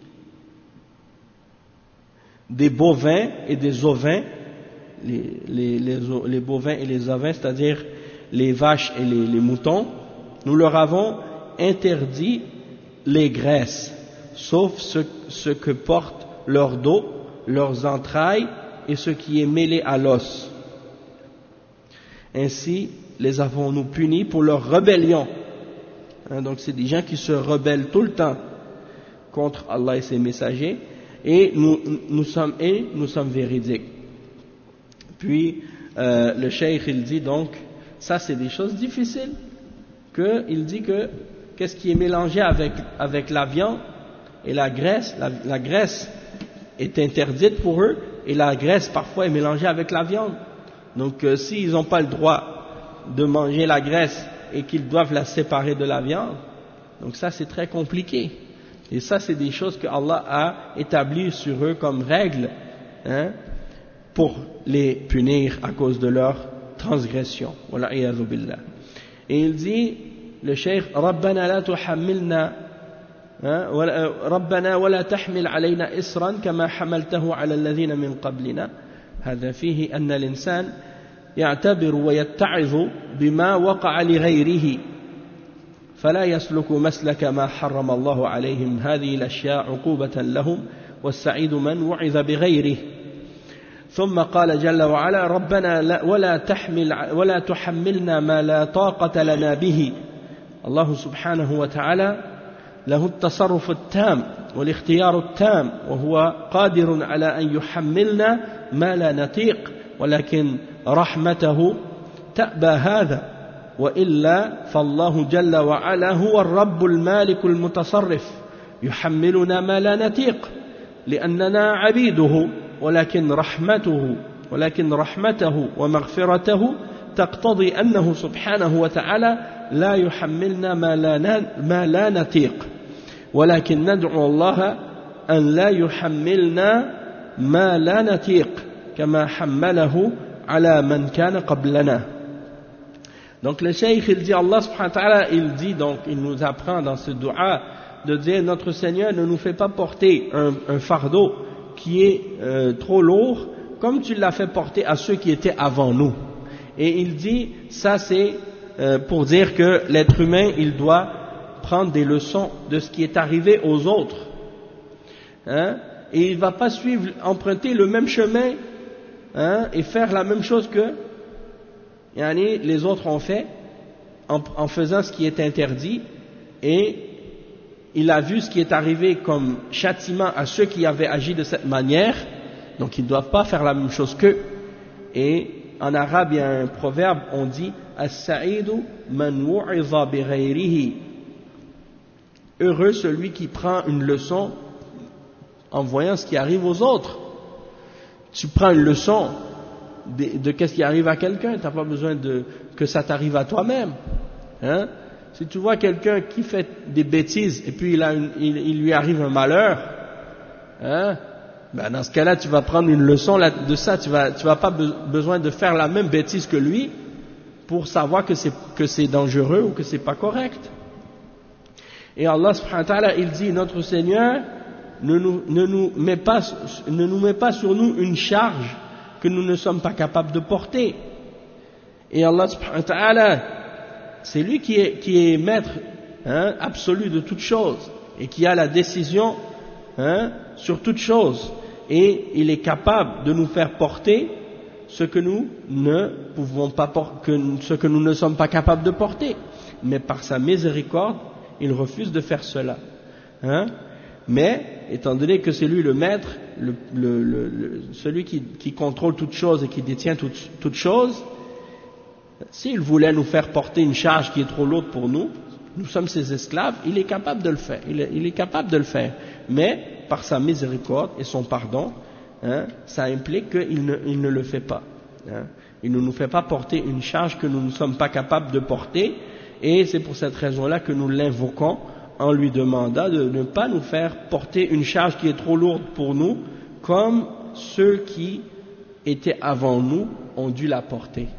des bovins et des ovins, les, les, les, les bovins et les ovins, c'est-à-dire les vaches et les, les moutons, nous leur avons interdit les graisses, sauf ce, ce que portent leur dos, leurs entrailles et ce qui est mêlé à l'os. Ainsi les avons-nous punis pour leur rébellion. Hein, donc c'est des gens qui se rebellent tout le temps contre Allah et ses messagers, et nous, nous sommes et nous sommes véridiques. Puis euh, le cheikh il dit donc, ça c'est des choses difficiles, que il dit que qu'est-ce qui est mélangé avec avec la viande et la graisse, la, la graisse est interdite pour eux, et la graisse parfois est mélangée avec la viande. Donc euh, s'ils n'ont pas le droit de manger la graisse et qu'ils doivent la séparer de la viande, donc ça c'est très compliqué. Et ça c'est des choses que Allah a établies sur eux comme règles, hein, pour les punir à cause de leur transgression. Wal'iyadhu billah. Et il dit, le cheikh, Rabbana la tuhammilna ربنا ولا تحمل علينا إصرا كما حملته على الذين من قبلنا. هذا فيه أن الإنسان يعتبر ويتعظ بما وقع لغيره فلا يسلك مسلك ما حرم الله عليهم هذه الأشياء عقوبة لهم والسعيد من وعظ بغيره. ثم قال جل وعلا ربنا لا ولا تحمل ولا تحملنا ما لا طاقة لنا به. الله سبحانه وتعالى له التصرف التام والاختيار التام، وهو قادر على أن يحملنا ما لا نطيق، ولكن رحمته تأبى هذا، وإلا فالله جل وعلا هو الرب المالك المتصرف يحملنا ما لا نطيق لأننا عبيده، ولكن رحمته ولكن رحمته ومغفرته تقتضي أنه سبحانه وتعالى لا يحملنا ما لا ما لا نطيق، ولكن ندعو الله أن لا يحملنا ما لا نطيق كما حمله على من كان قبلنا. Donc le cheikh il dit, Allah subhanahu wa ta'ala il dit, donc il nous apprend dans ce dua de dire notre Seigneur ne nous fait pas porter un, un fardeau qui est euh, trop lourd comme tu l'as fait porter à ceux qui étaient avant nous. Et il dit ça c'est euh, pour dire que l'être humain il doit prendre des leçons de ce qui est arrivé aux autres, hein, et il ne va pas suivre, emprunter le même chemin, hein, et faire la même chose que yani, les autres ont fait en, en faisant ce qui est interdit, et il a vu ce qui est arrivé comme châtiment à ceux qui avaient agi de cette manière, donc ils ne doivent pas faire la même chose qu'eux. Et en arabe il y a un proverbe, on dit as-sa'idu man wu'iza bi ghayrihi, heureux celui qui prend une leçon en voyant ce qui arrive aux autres. Tu prends une leçon de, de qu'est-ce qui arrive à quelqu'un, tu n'as pas besoin de, que ça t'arrive à toi-même, hein? Si tu vois quelqu'un qui fait des bêtises et puis il, a une, il, il lui arrive un malheur, hein, ben dans ce cas-là tu vas prendre une leçon de ça, tu vas, tu vas pas be, besoin de faire la même bêtise que lui pour savoir que c'est, que c'est dangereux ou que c'est pas correct. Et Allah subhanahu wa ta'ala il dit, notre Seigneur ne nous, ne, nous met pas, ne nous met pas sur nous une charge que nous ne sommes pas capables de porter. Et Allah subhanahu wa ta'ala c'est lui qui est, qui est maître, hein, absolu de toutes choses et qui a la décision, hein, sur toutes choses, et il est capable de nous faire porter ce que nous ne pouvons pas porter, ce que nous ne sommes pas capables de porter, mais par sa miséricorde il refuse de faire cela, hein. Mais étant donné que c'est lui le maître, le, le, le, le, celui qui, qui contrôle toutes choses et qui détient toutes, toutes choses, s'il voulait nous faire porter une charge qui est trop lourde pour nous, nous sommes ses esclaves, il est capable de le faire, il est, il est capable de le faire, mais par sa miséricorde et son pardon, hein, ça implique qu'il ne, il ne le fait pas, hein. Il ne nous fait pas porter une charge que nous ne sommes pas capables de porter, et c'est pour cette raison-là que nous l'invoquons en lui demandant de ne pas nous faire porter une charge qui est trop lourde pour nous, comme ceux qui étaient avant nous ont dû la porter.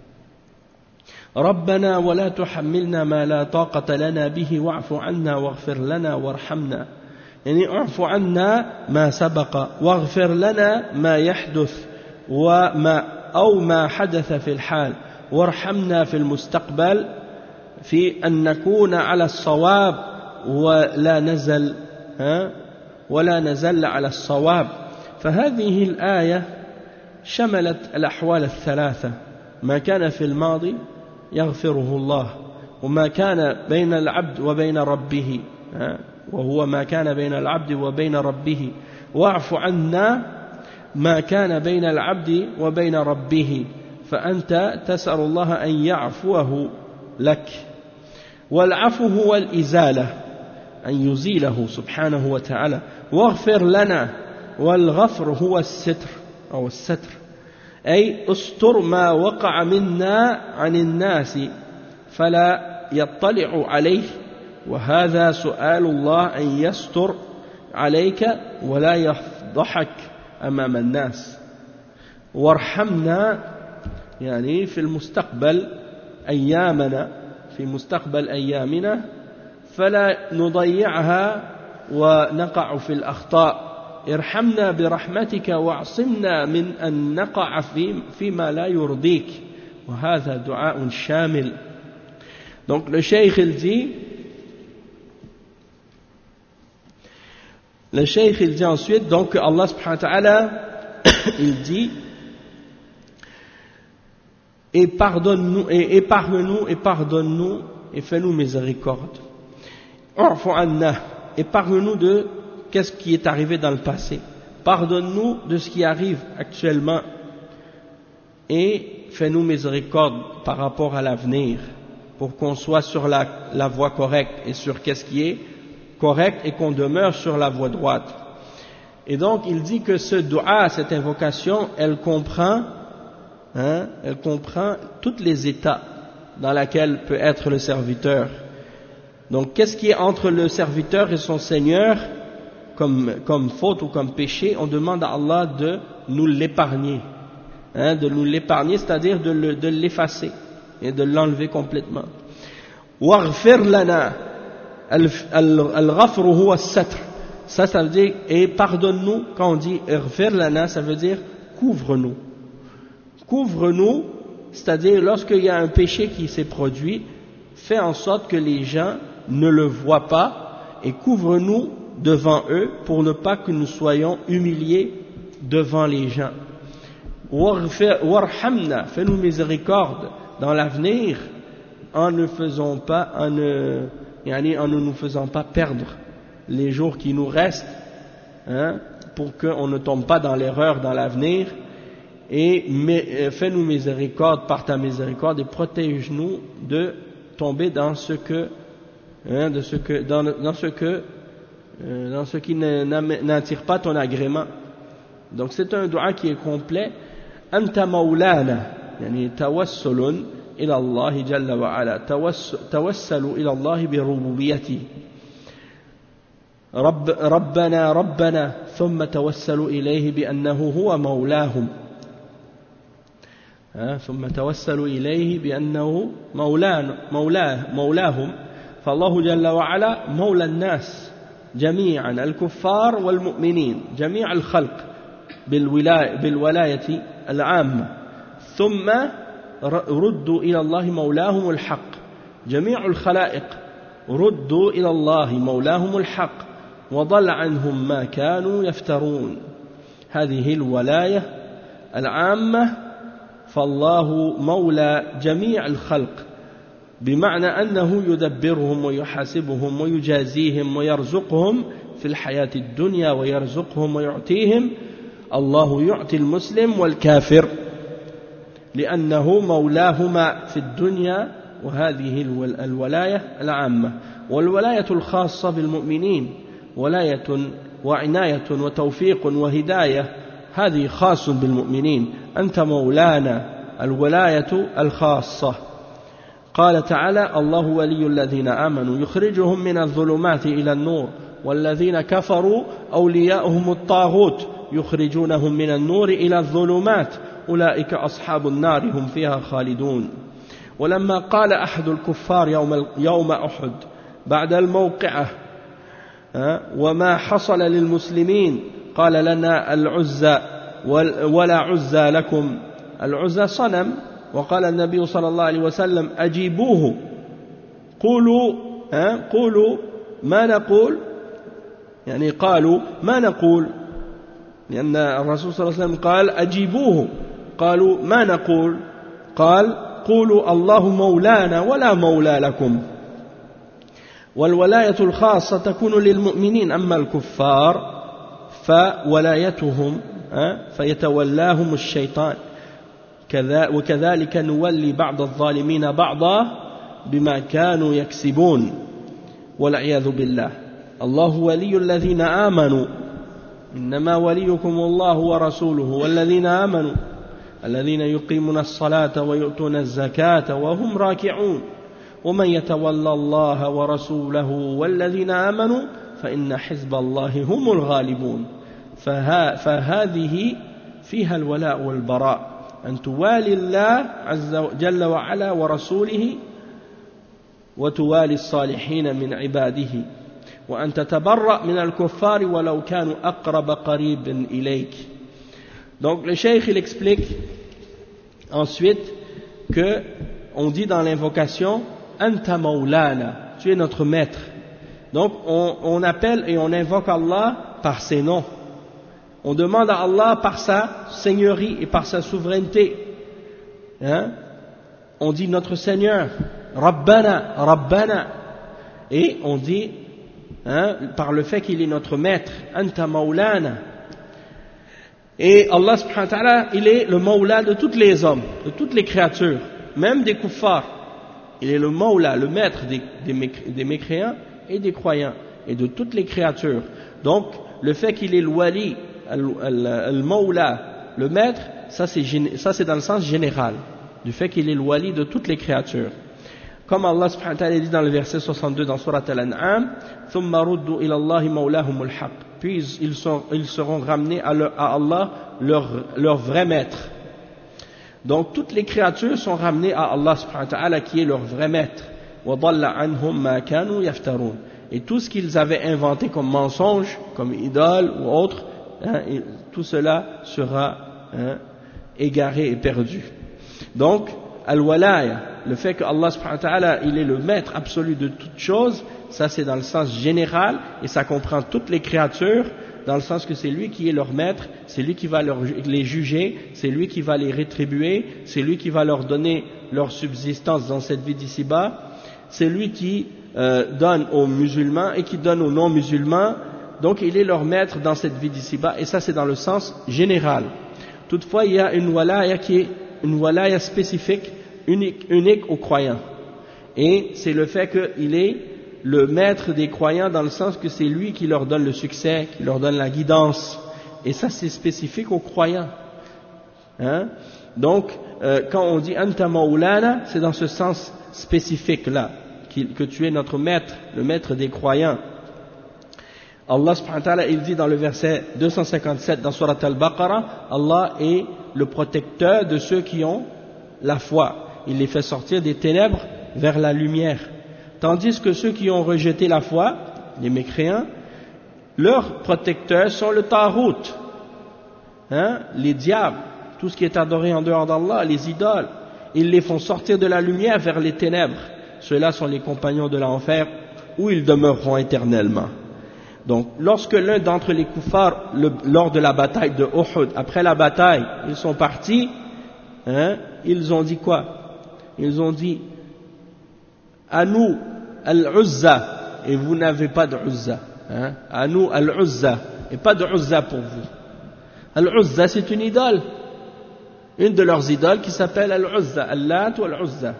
ربنا ولا تحملنا ما لا طاقة لنا به واعف عنا واغفر لنا وارحمنا يعني اعف عنا ما سبق واغفر لنا ما يحدث وما أو ما حدث في الحال وارحمنا في المستقبل في أن نكون على الصواب ولا نزل ولا نزل على الصواب. فهذه الآية شملت الأحوال الثلاثة، ما كان في الماضي يغفره الله، وما كان بين العبد وبين ربه وهو ما كان بين العبد وبين ربه، واعف عنا ما كان بين العبد وبين ربه، فأنت تسأل الله أن يعفوه لك. والعفو هو الإزالة، أن يزيله سبحانه وتعالى. واغفر لنا، والغفر هو الستر أو الستر، أي استر ما وقع منا عن الناس فلا يطلع عليه، وهذا سؤال الله أن يستر عليك ولا يفضحك أمام الناس. وارحمنا يعني في المستقبل أيامنا في مستقبل أيامنا فلا نضيعها ونقع في الأخطاء. ارحمنا برحمتك واعصمنا من أن نقع في فيما لا يرضيك. وهذا دعاء شامل. Donc le cheikh il dit le cheikh il dit ensuite donc Allah subhanahu wa ta'ala il dit et pardonne-nous et épargne-nous et pardonne-nous et fais-nous miséricorde. U'fu anna, épargne-nous de qu'est-ce qui est arrivé dans le passé. Pardonne-nous de ce qui arrive actuellement et fais-nous miséricorde par rapport à l'avenir, pour qu'on soit sur la, la voie correcte et sur qu'est-ce qui est correct et qu'on demeure sur la voie droite. Et donc il dit que ce dua, cette invocation, elle comprend, hein, elle comprend tous les états dans lesquels peut être le serviteur. Donc qu'est-ce qui est entre le serviteur et son Seigneur comme, comme faute ou comme péché? On demande à Allah de nous l'épargner, hein, de nous l'épargner, c'est-à-dire de, le, de l'effacer et de l'enlever complètement. Waghfir lana, al-ghafru huwa as-satr. Ça, ça veut dire, et pardonne-nous. Quand on dit ighfir lana, ça veut dire couvre-nous. Couvre-nous, c'est-à-dire lorsqu'il y a un péché qui s'est produit, fais en sorte que les gens ne le voient pas et couvre-nous devant eux pour ne pas que nous soyons humiliés devant les gens. Warhamna, fais-nous miséricorde dans l'avenir en ne faisant pas, en ne, en ne nous faisant pas perdre les jours qui nous restent, hein, pour qu'on ne tombe pas dans l'erreur dans l'avenir. Et mais, fais-nous miséricorde par ta miséricorde et protège-nous de tomber dans ce que, hein, de ce que, dans, dans ce que, euh, dans ce qui n'attire pas ton agrément. Donc c'est un dua qui est complet. Anta maulana, yani tawassulun ila Allah jalla wa ala, tawassalu ila Allah bi rububiyyati. رب ربنا ربنا ثم توسلوا إليه بأنه هو مولاهم ثم توسلوا إليه بأنه مولان مولاه مولاهم. فالله جل وعلا مولى الناس جميعا الكفار والمؤمنين جميع الخلق بالولاية, بالولاية العامة. ثم ردوا إلى الله مولاهم الحق. جميع الخلائق ردوا إلى الله مولاهم الحق وضل عنهم ما كانوا يفترون. هذه الولاية العامة، فالله مولى جميع الخلق بمعنى أنه يدبرهم ويحاسبهم ويجازيهم ويرزقهم في الحياة الدنيا ويرزقهم ويعطيهم. الله يعطي المسلم والكافر لأنه مولاهما في الدنيا، وهذه الولاية العامة. والولاية الخاصة بالمؤمنين ولاية وعناية وتوفيق وهداية، هذه خاص بالمؤمنين. أنت مولانا، الولاية الخاصة. قال تعالى: الله ولي الذين آمنوا يخرجهم من الظلمات إلى النور والذين كفروا أولياؤهم الطاغوت يخرجونهم من النور إلى الظلمات أولئك أصحاب النار هم فيها خالدون. ولما قال أحد الكفار يوم يوم أحد بعد الموقعة وما حصل للمسلمين قال لنا العزى ولا عزى لكم. العزى صنم، وقال النبي صلى الله عليه وسلم أجيبوه قولوا قولوا ما نقول، يعني قالوا ما نقول، لأن الرسول صلى الله عليه وسلم قال أجيبوه، قالوا ما نقول، قال قولوا الله مولانا ولا مولى لكم. والولاية الخاصة تكون للمؤمنين، أما الكفار فولايتهم فيتولاهم الشيطان. وكذلك نولي بعض الظالمين بعضا بما كانوا يكسبون والعياذ بالله. الله ولي الذين آمنوا إنما وليكم الله ورسوله والذين آمنوا الذين يقيمون الصلاة ويؤتون الزكاة وهم راكعون ومن يتولى الله ورسوله والذين آمنوا فإن حزب الله هم الغالبون. فها فهذه فيها الولاء والبراء، أن توالي الله عز وجل وعلا ورسوله وتوالي الصالحين من عباده، وأن تتبرأ من الكفار ولو كانوا أقرب قريب إليك. Donc le cheikh il explique ensuite que on dit dans l'invocation Anta Maulana, tu es notre maître. Donc on, on appelle et on invoque Allah par ses noms. On demande à Allah par sa seigneurie et par sa souveraineté. Hein? On dit notre Seigneur, Rabbana, Rabbana. Et on dit, hein, par le fait qu'il est notre maître, Anta Maulana. Et Allah subhanahu wa ta'ala, il est le Maula de tous les hommes, de toutes les créatures, même des kuffars. Il est le Maula, le maître des, des, des mécréants et des croyants, et de toutes les créatures. Donc, le fait qu'il est le Wali, le Maula, le maître, ça c'est, ça c'est dans le sens général, du fait qu'il est le Wali de toutes les créatures. Comme Allah subhanahu wa ta'ala dit dans le verset soixante-deux dans Surat Al-An'am, ثُمَّ رُدُّوا إِلَى اللَّهِ مَوْلَاهُمُ الْحَقِّ. Puis ils, sont, ils seront ramenés à, leur, à Allah, leur, leur vrai maître. Donc toutes les créatures sont ramenées à Allah subhanahu wa ta'ala qui est leur vrai maître. وَضَلَّ عَنْهُمْ مَا كَانُوا يَفْتَرُونَ. Et tout ce qu'ils avaient inventé comme mensonge, comme idole ou autre, hein, tout cela sera hein, égaré et perdu. Donc, al-walaya, le fait que Allah subhanahu wa ta'ala, il est le maître absolu de toutes choses, ça c'est dans le sens général, et ça comprend toutes les créatures, dans le sens que c'est lui qui est leur maître, c'est lui qui va leur, les juger, c'est lui qui va les rétribuer, c'est lui qui va leur donner leur subsistance dans cette vie d'ici-bas, c'est lui qui euh, donne aux musulmans et qui donne aux non-musulmans, donc il est leur maître dans cette vie d'ici-bas, et ça c'est dans le sens général. Toutefois, il y a une walaya qui est une walaya spécifique, unique, unique aux croyants. Et c'est le fait qu'il est le maître des croyants dans le sens que c'est lui qui leur donne le succès, qui leur donne la guidance. Et ça c'est spécifique aux croyants. Hein? Donc, euh, quand on dit Anta Maulana, c'est dans ce sens spécifique-là, que tu es notre maître, le maître des croyants. Allah subhanahu wa ta'ala, il dit dans le verset deux cent cinquante-sept dans Surat Al-Baqarah, Allah est le protecteur de ceux qui ont la foi. Il les fait sortir des ténèbres vers la lumière. Tandis que ceux qui ont rejeté la foi, les mécréants, leurs protecteurs sont le Tarout, hein, les diables, tout ce qui est adoré en dehors d'Allah, les idoles. Ils les font sortir de la lumière vers les ténèbres. Ceux-là sont les compagnons de l'enfer où ils demeureront éternellement. Donc, lorsque l'un d'entre les kuffars, le, lors de la bataille de Uhud, après la bataille, ils sont partis, hein, ils ont dit quoi? Ils ont dit, à nous, Al-Uzza, et vous n'avez pas de Uzza. Hein, à nous, Al-Uzza, et pas de Uzza pour vous. Al-Uzza, c'est une idole. Une de leurs idoles qui s'appelle Al-Uzza, Al-Lat ou Al-Uzza.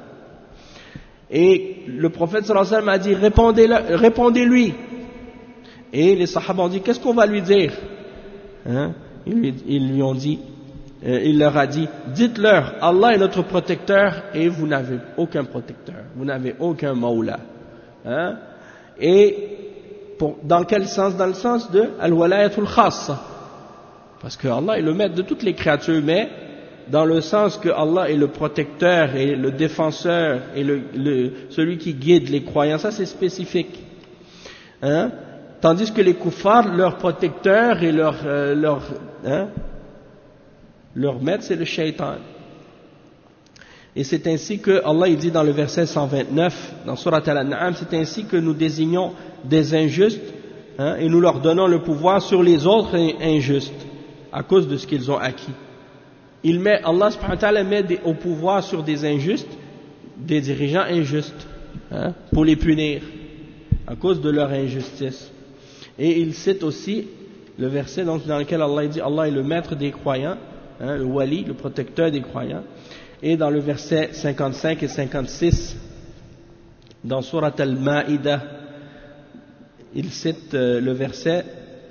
Et le prophète sallallahu alayhi wa sallam a dit, répondez-le, répondez-lui. Et les sahaba ont dit, qu'est-ce qu'on va lui dire? Hein? Ils, ils lui ont dit, euh, il leur a dit, dites-leur, Allah est notre protecteur et vous n'avez aucun protecteur, vous n'avez aucun maula. Hein? Et pour, dans quel sens? Dans le sens de al-walayatul khassa, parce que Allah est le maître de toutes les créatures, mais dans le sens que Allah est le protecteur et le défenseur et le, le, celui qui guide les croyants, ça c'est spécifique. Hein? Tandis que les kuffars, leur protecteur et leur, euh, leur, hein, leur maître, c'est le shaitan. Et c'est ainsi que Allah il dit dans le verset cent vingt-neuf, dans Surat Al-An'am, c'est ainsi que nous désignons des injustes, hein, et nous leur donnons le pouvoir sur les autres injustes, à cause de ce qu'ils ont acquis. Il met, Allah subhanahu wa ta'ala met des, au pouvoir sur des injustes, des dirigeants injustes, hein, pour les punir, à cause de leur injustice. Et il cite aussi le verset donc, dans lequel Allah dit Allah est le maître des croyants, hein, le wali, le protecteur des croyants. Et dans le verset cinquante-cinq et cinquante-six, dans Surat Al-Ma'idah, il cite euh, le verset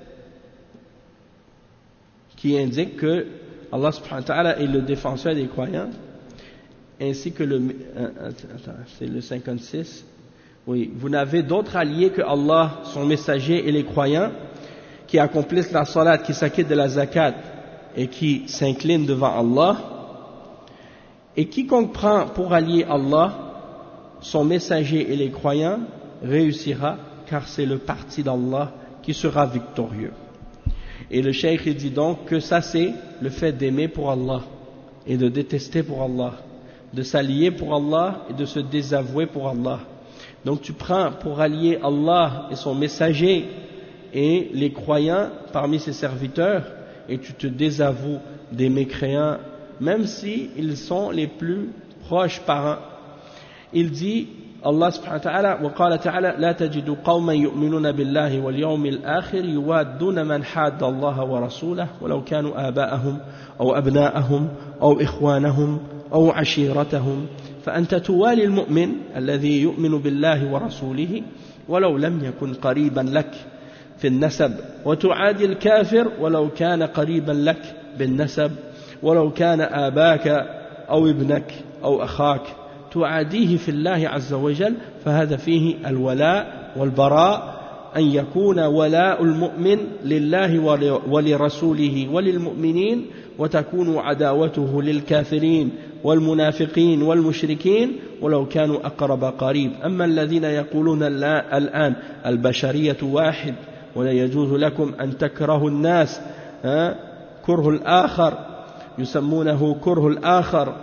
qui indique que Allah subhanahu wa ta'ala est le défenseur des croyants, ainsi que le... Euh, attends, c'est le cinquante-six. Oui, vous n'avez d'autre allié que Allah, son messager et les croyants, qui accomplissent la salat, qui s'acquittent de la zakat et qui s'inclinent devant Allah. Et quiconque prend pour allié Allah, son messager et les croyants, réussira, car c'est le parti d'Allah qui sera victorieux. Et le cheikh il dit donc que ça c'est le fait d'aimer pour Allah et de détester pour Allah, de s'allier pour Allah et de se désavouer pour Allah. Donc tu prends pour allier Allah et son messager et les croyants parmi ses serviteurs et tu te désavoues des mécréants même si ils sont les plus proches parents. Il dit Allah subhanahu wa ta'ala وقال تعالى لا تجد قوما يؤمنون بالله واليوم الآخر يوادون من حاد الله ورسوله ولو كانوا آباءهم أو أبناءهم أو إخوانهم أو عشيرتهم فأنت توالي المؤمن الذي يؤمن بالله ورسوله ولو لم يكن قريبا لك في النسب وتعادي الكافر ولو كان قريبا لك بالنسب ولو كان آباك أو ابنك أو أخاك تعاديه في الله عز وجل فهذا فيه الولاء والبراء أن يكون ولاء المؤمن لله ولرسوله وللمؤمنين وتكون عداوته للكافرين والمنافقين والمشركين ولو كانوا أقرب قريب. أما الذين يقولون الآن البشرية واحد ولا يجوز لكم أن تكرهوا الناس كره الآخر يسمونه كره الآخر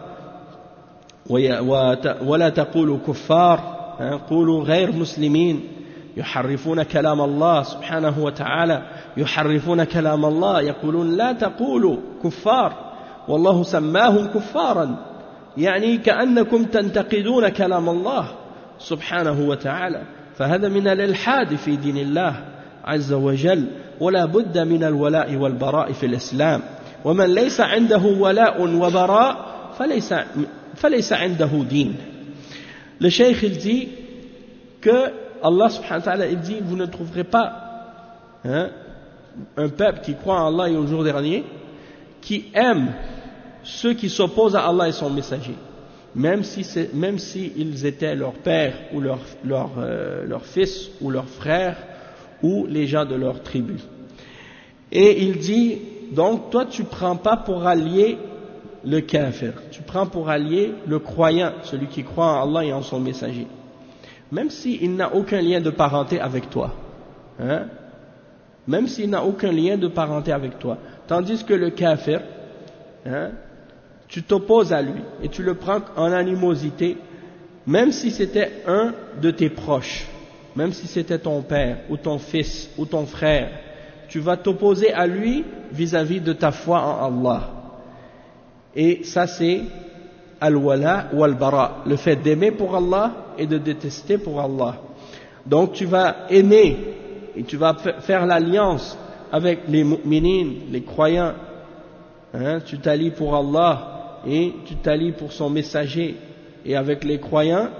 ولا تقولوا كفار قولوا غير مسلمين يحرفون كلام الله سبحانه وتعالى يحرفون كلام الله يقولون لا تقولوا كفار والله سماهم كفارا يعني كأنكم تنتقدون كلام الله سبحانه وتعالى فهذا من الإلحاد في دين الله عز وجل ولا بد من الولاء والبراء في الإسلام ومن ليس عنده ولاء وبراء فليس فليس عنده دين. Le cheikh il dit que Allah subhanahu wa ta'ala il dit vous ne trouverez pas hein, un peuple qui croit en Allah et au jour dernier qui aime ceux qui s'opposent à Allah et son messager même si c'est, même si ils étaient leur père ou leur, leur, euh, leur fils ou leur frère ou les gens de leur tribu. Et il dit donc toi tu prends pas pour allié le kafir, tu prends pour allié le croyant, celui qui croit en Allah et en son messager, même s'il n'a aucun lien de parenté avec toi, hein? Même s'il n'a aucun lien de parenté avec toi, tandis que le kafir, hein, tu t'opposes à lui et tu le prends en animosité, même si c'était un de tes proches, même si c'était ton père ou ton fils ou ton frère, tu vas t'opposer à lui vis-à-vis de ta foi en Allah. Et ça c'est al-wala ou al-bara, le fait d'aimer pour Allah et de détester pour Allah. Donc tu vas aimer et tu vas faire l'alliance avec les mu'minines, les croyants, hein, tu t'allies pour Allah et tu t'allies pour son messager, et avec les croyants,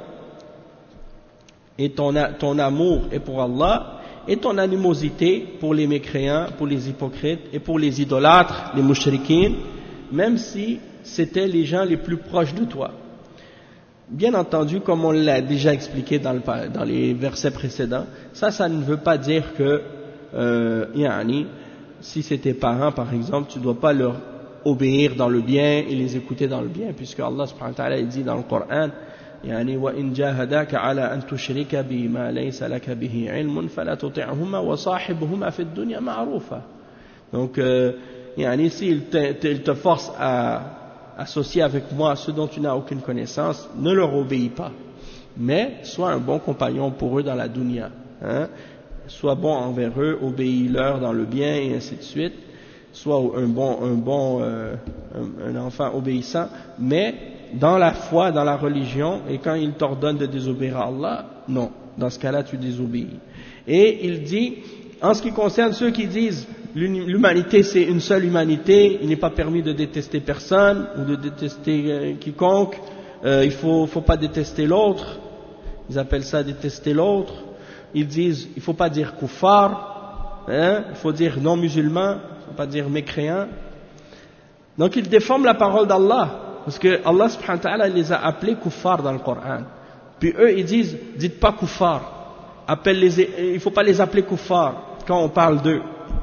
et ton, ton amour est pour Allah, et ton animosité pour les mécréants, pour les hypocrites et pour les idolâtres, les mushrikines, même si c'était les gens les plus proches de toi. Bien entendu, comme on l'a déjà expliqué dans, le, dans les versets précédents, ça, ça ne veut pas dire que, euh, yani, si c'est tes parents par exemple, tu ne dois pas leur obéir dans le bien et les écouter dans le bien, puisque Allah subhanahu wa ta'ala dit dans le Coran, يعني وإن جاهداك على أن تشرك بي ما ليس لك به علم فلا تطعهما وصاحبهما في الدنيا معروفا. Donc euh, يعني s'il te, te, te force à associer avec moi ceux dont tu n'as aucune connaissance, ne leur obéis pas, mais sois un bon compagnon pour eux dans la dunya, hein? Sois bon envers eux, obéis-leur dans le bien et ainsi de suite, sois un bon, un, bon euh, un, un enfant obéissant, mais dans la foi, dans la religion, et quand il t'ordonne de désobéir à Allah, non, dans ce cas-là tu désobéis. Et il dit, en ce qui concerne ceux qui disent l'humanité c'est une seule humanité, il n'est pas permis de détester personne ou de détester euh, quiconque, euh, il faut, faut pas détester l'autre, ils appellent ça détester l'autre. Ils disent, il ne faut pas dire kuffar, hein, il faut dire non musulman, il ne faut pas dire mécréant. Donc ils déforment la parole d'Allah, parce que Allah subhanahu wa ta'ala les a appelés kuffar dans le Coran. Puis eux ils disent, dites pas kuffar, appelle-les, il ne faut pas les appeler kuffar quand on parle d'eux.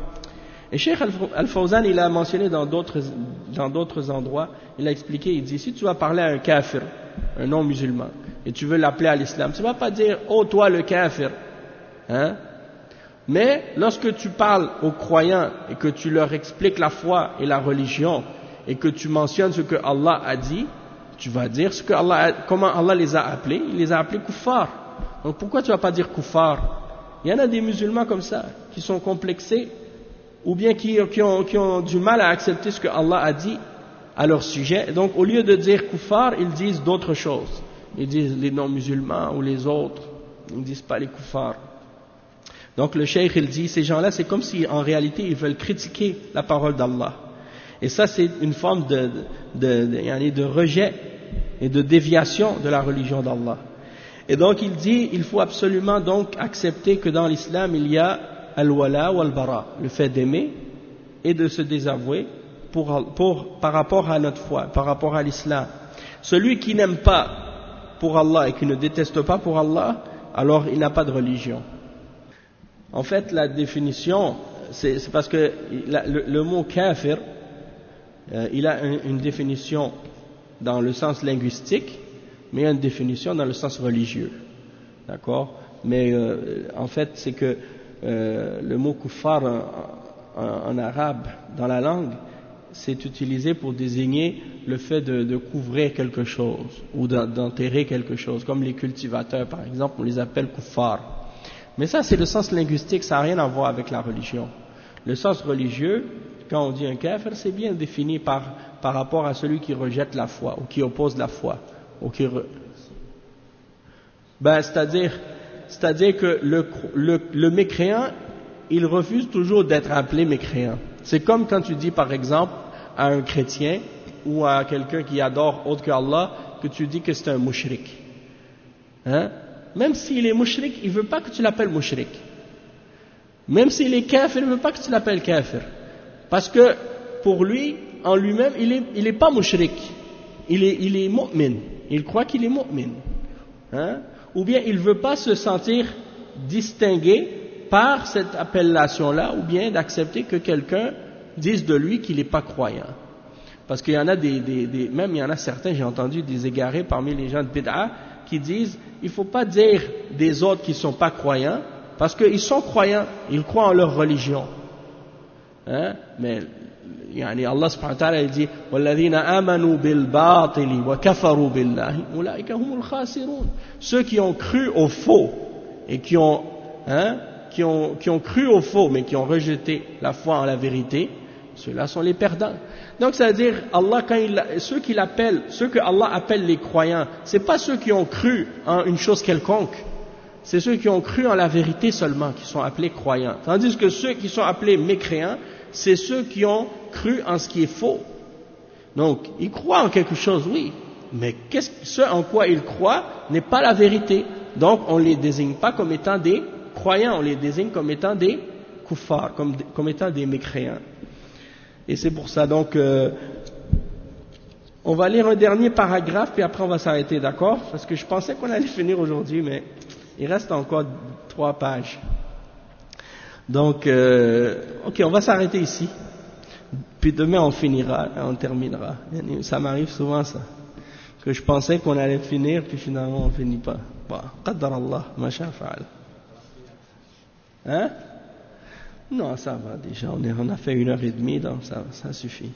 Et Cheikh Al-Fawzan il a mentionné dans d'autres, dans d'autres endroits, il a expliqué, il dit, si tu vas parler à un kafir, un non musulman, et tu veux l'appeler à l'islam, tu ne vas pas dire, oh toi le kafir. Hein? Mais lorsque tu parles aux croyants et que tu leur expliques la foi et la religion et que tu mentionnes ce que Allah a dit, tu vas dire ce que Allah a, comment Allah les a appelés, il les a appelés kuffar. Donc pourquoi tu vas pas dire kuffar? Il y en a des musulmans comme ça qui sont complexés ou bien qui, qui, ont, qui ont du mal à accepter ce que Allah a dit à leur sujet. Donc au lieu de dire kuffar, ils disent d'autres choses. Ils disent les non-musulmans ou les autres, ils ne disent pas les kuffars. Donc le cheikh il dit, ces gens-là c'est comme si en réalité ils veulent critiquer la parole d'Allah. Et ça c'est une forme de, de, de, de rejet et de déviation de la religion d'Allah. Et donc il dit, il faut absolument donc accepter que dans l'islam il y a al-wala wal-bara, le fait d'aimer et de se désavouer pour, pour, par rapport à notre foi, par rapport à l'islam. Celui qui n'aime pas pour Allah et qui ne déteste pas pour Allah, alors il n'a pas de religion. En fait, la définition, c'est, c'est parce que la, le, le mot kafir, euh, il a une, une définition dans le sens linguistique, mais il y a une définition dans le sens religieux. D'accord? Mais euh, en fait, c'est que euh, le mot kuffar en, en, en arabe, dans la langue, c'est utilisé pour désigner le fait de, de couvrir quelque chose ou d'enterrer quelque chose, comme les cultivateurs par exemple, on les appelle kuffar. Mais ça c'est le sens linguistique, ça n'a rien à voir avec la religion. Le sens religieux, quand on dit un kafir, c'est bien défini par, par rapport à celui qui rejette la foi ou qui oppose la foi. Ou qui re... ben, c'est-à-dire, c'est-à-dire que le, le, le mécréant, il refuse toujours d'être appelé mécréant. C'est comme quand tu dis par exemple à un chrétien ou à quelqu'un qui adore autre qu'Allah que tu dis que c'est un mushrik. Hein? Même s'il est mushrik, il ne veut pas que tu l'appelles mushrik. Même s'il est kafir, il ne veut pas que tu l'appelles kafir. Parce que pour lui, en lui-même, il n'est il est pas mushrik. Il est, il est mu'min. Il croit qu'il est mu'min. Hein? Ou bien il ne veut pas se sentir distingué par cette appellation-là, ou bien d'accepter que quelqu'un dise de lui qu'il n'est pas croyant. Parce qu'il y en a des, des, des, même il y en a certains, j'ai entendu des égarés parmi les gens de bid'a, qui disent, il ne faut pas dire des autres qui ne sont pas croyants, parce qu'ils sont croyants, ils croient en leur religion. Hein? Mais يعني Allah subhanahu wa ta'ala dit, وَالَّذِينَ آمَنُوا بِالْبَاطِلِ وَكَفَرُوا بِاللَّهِ أُولَٰئِكَ هُمُ الْخَاسِرُونَ. Ceux qui ont cru au faux et qui ont, hein, qui ont, qui ont cru au faux mais qui ont rejeté la foi en la vérité, ceux-là sont les perdants. Donc ça veut dire, Allah, quand il, ceux qu'il appelle, ceux que Allah appelle les croyants, c'est pas ceux qui ont cru en une chose quelconque, c'est ceux qui ont cru en la vérité seulement qui sont appelés croyants. Tandis que ceux qui sont appelés mécréants, c'est ceux qui ont cru en ce qui est faux. Donc, ils croient en quelque chose, oui, mais qu'est-ce, ce en quoi ils croient n'est pas la vérité. Donc, on ne les désigne pas comme étant des croyants, on les désigne comme étant des kuffars, comme, comme étant des mécréants. Et c'est pour ça, donc, euh, on va lire un dernier paragraphe, puis après on va s'arrêter, d'accord? Parce que je pensais qu'on allait finir aujourd'hui, mais il reste encore trois pages. Donc, euh, ok, on va s'arrêter ici. Puis demain, on finira, on terminera. Ça m'arrive souvent, ça. Que je pensais qu'on allait finir, puis finalement, on ne finit pas. Bon, qaddar Allah, ma sha fa'al. Hein? Non, ça va déjà. On, est, on a fait une heure et demie, donc ça, ça suffit.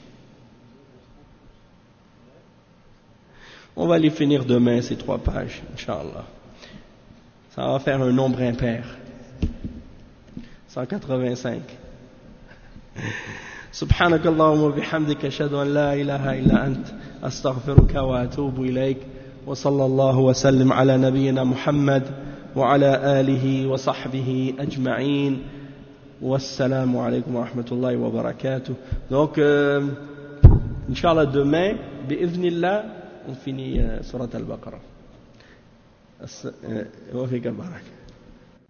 On va les finir demain, ces trois pages, Inch'Allah. Ça va faire un nombre impair. cent quatre-vingt-cinq. سبحانك اللهم وبحمدك أشهد أن لا إله إلا أنت أستغفرك وأتوب إليك وصلى الله وسلم على نبينا محمد وعلى آله وصحبه أجمعين والسلام عليكم ورحمة الله وبركاته. Donc, euh, Inch'Allah, demain, bi'idhnillah, on finit euh, Surat al-Baqarah. Euh,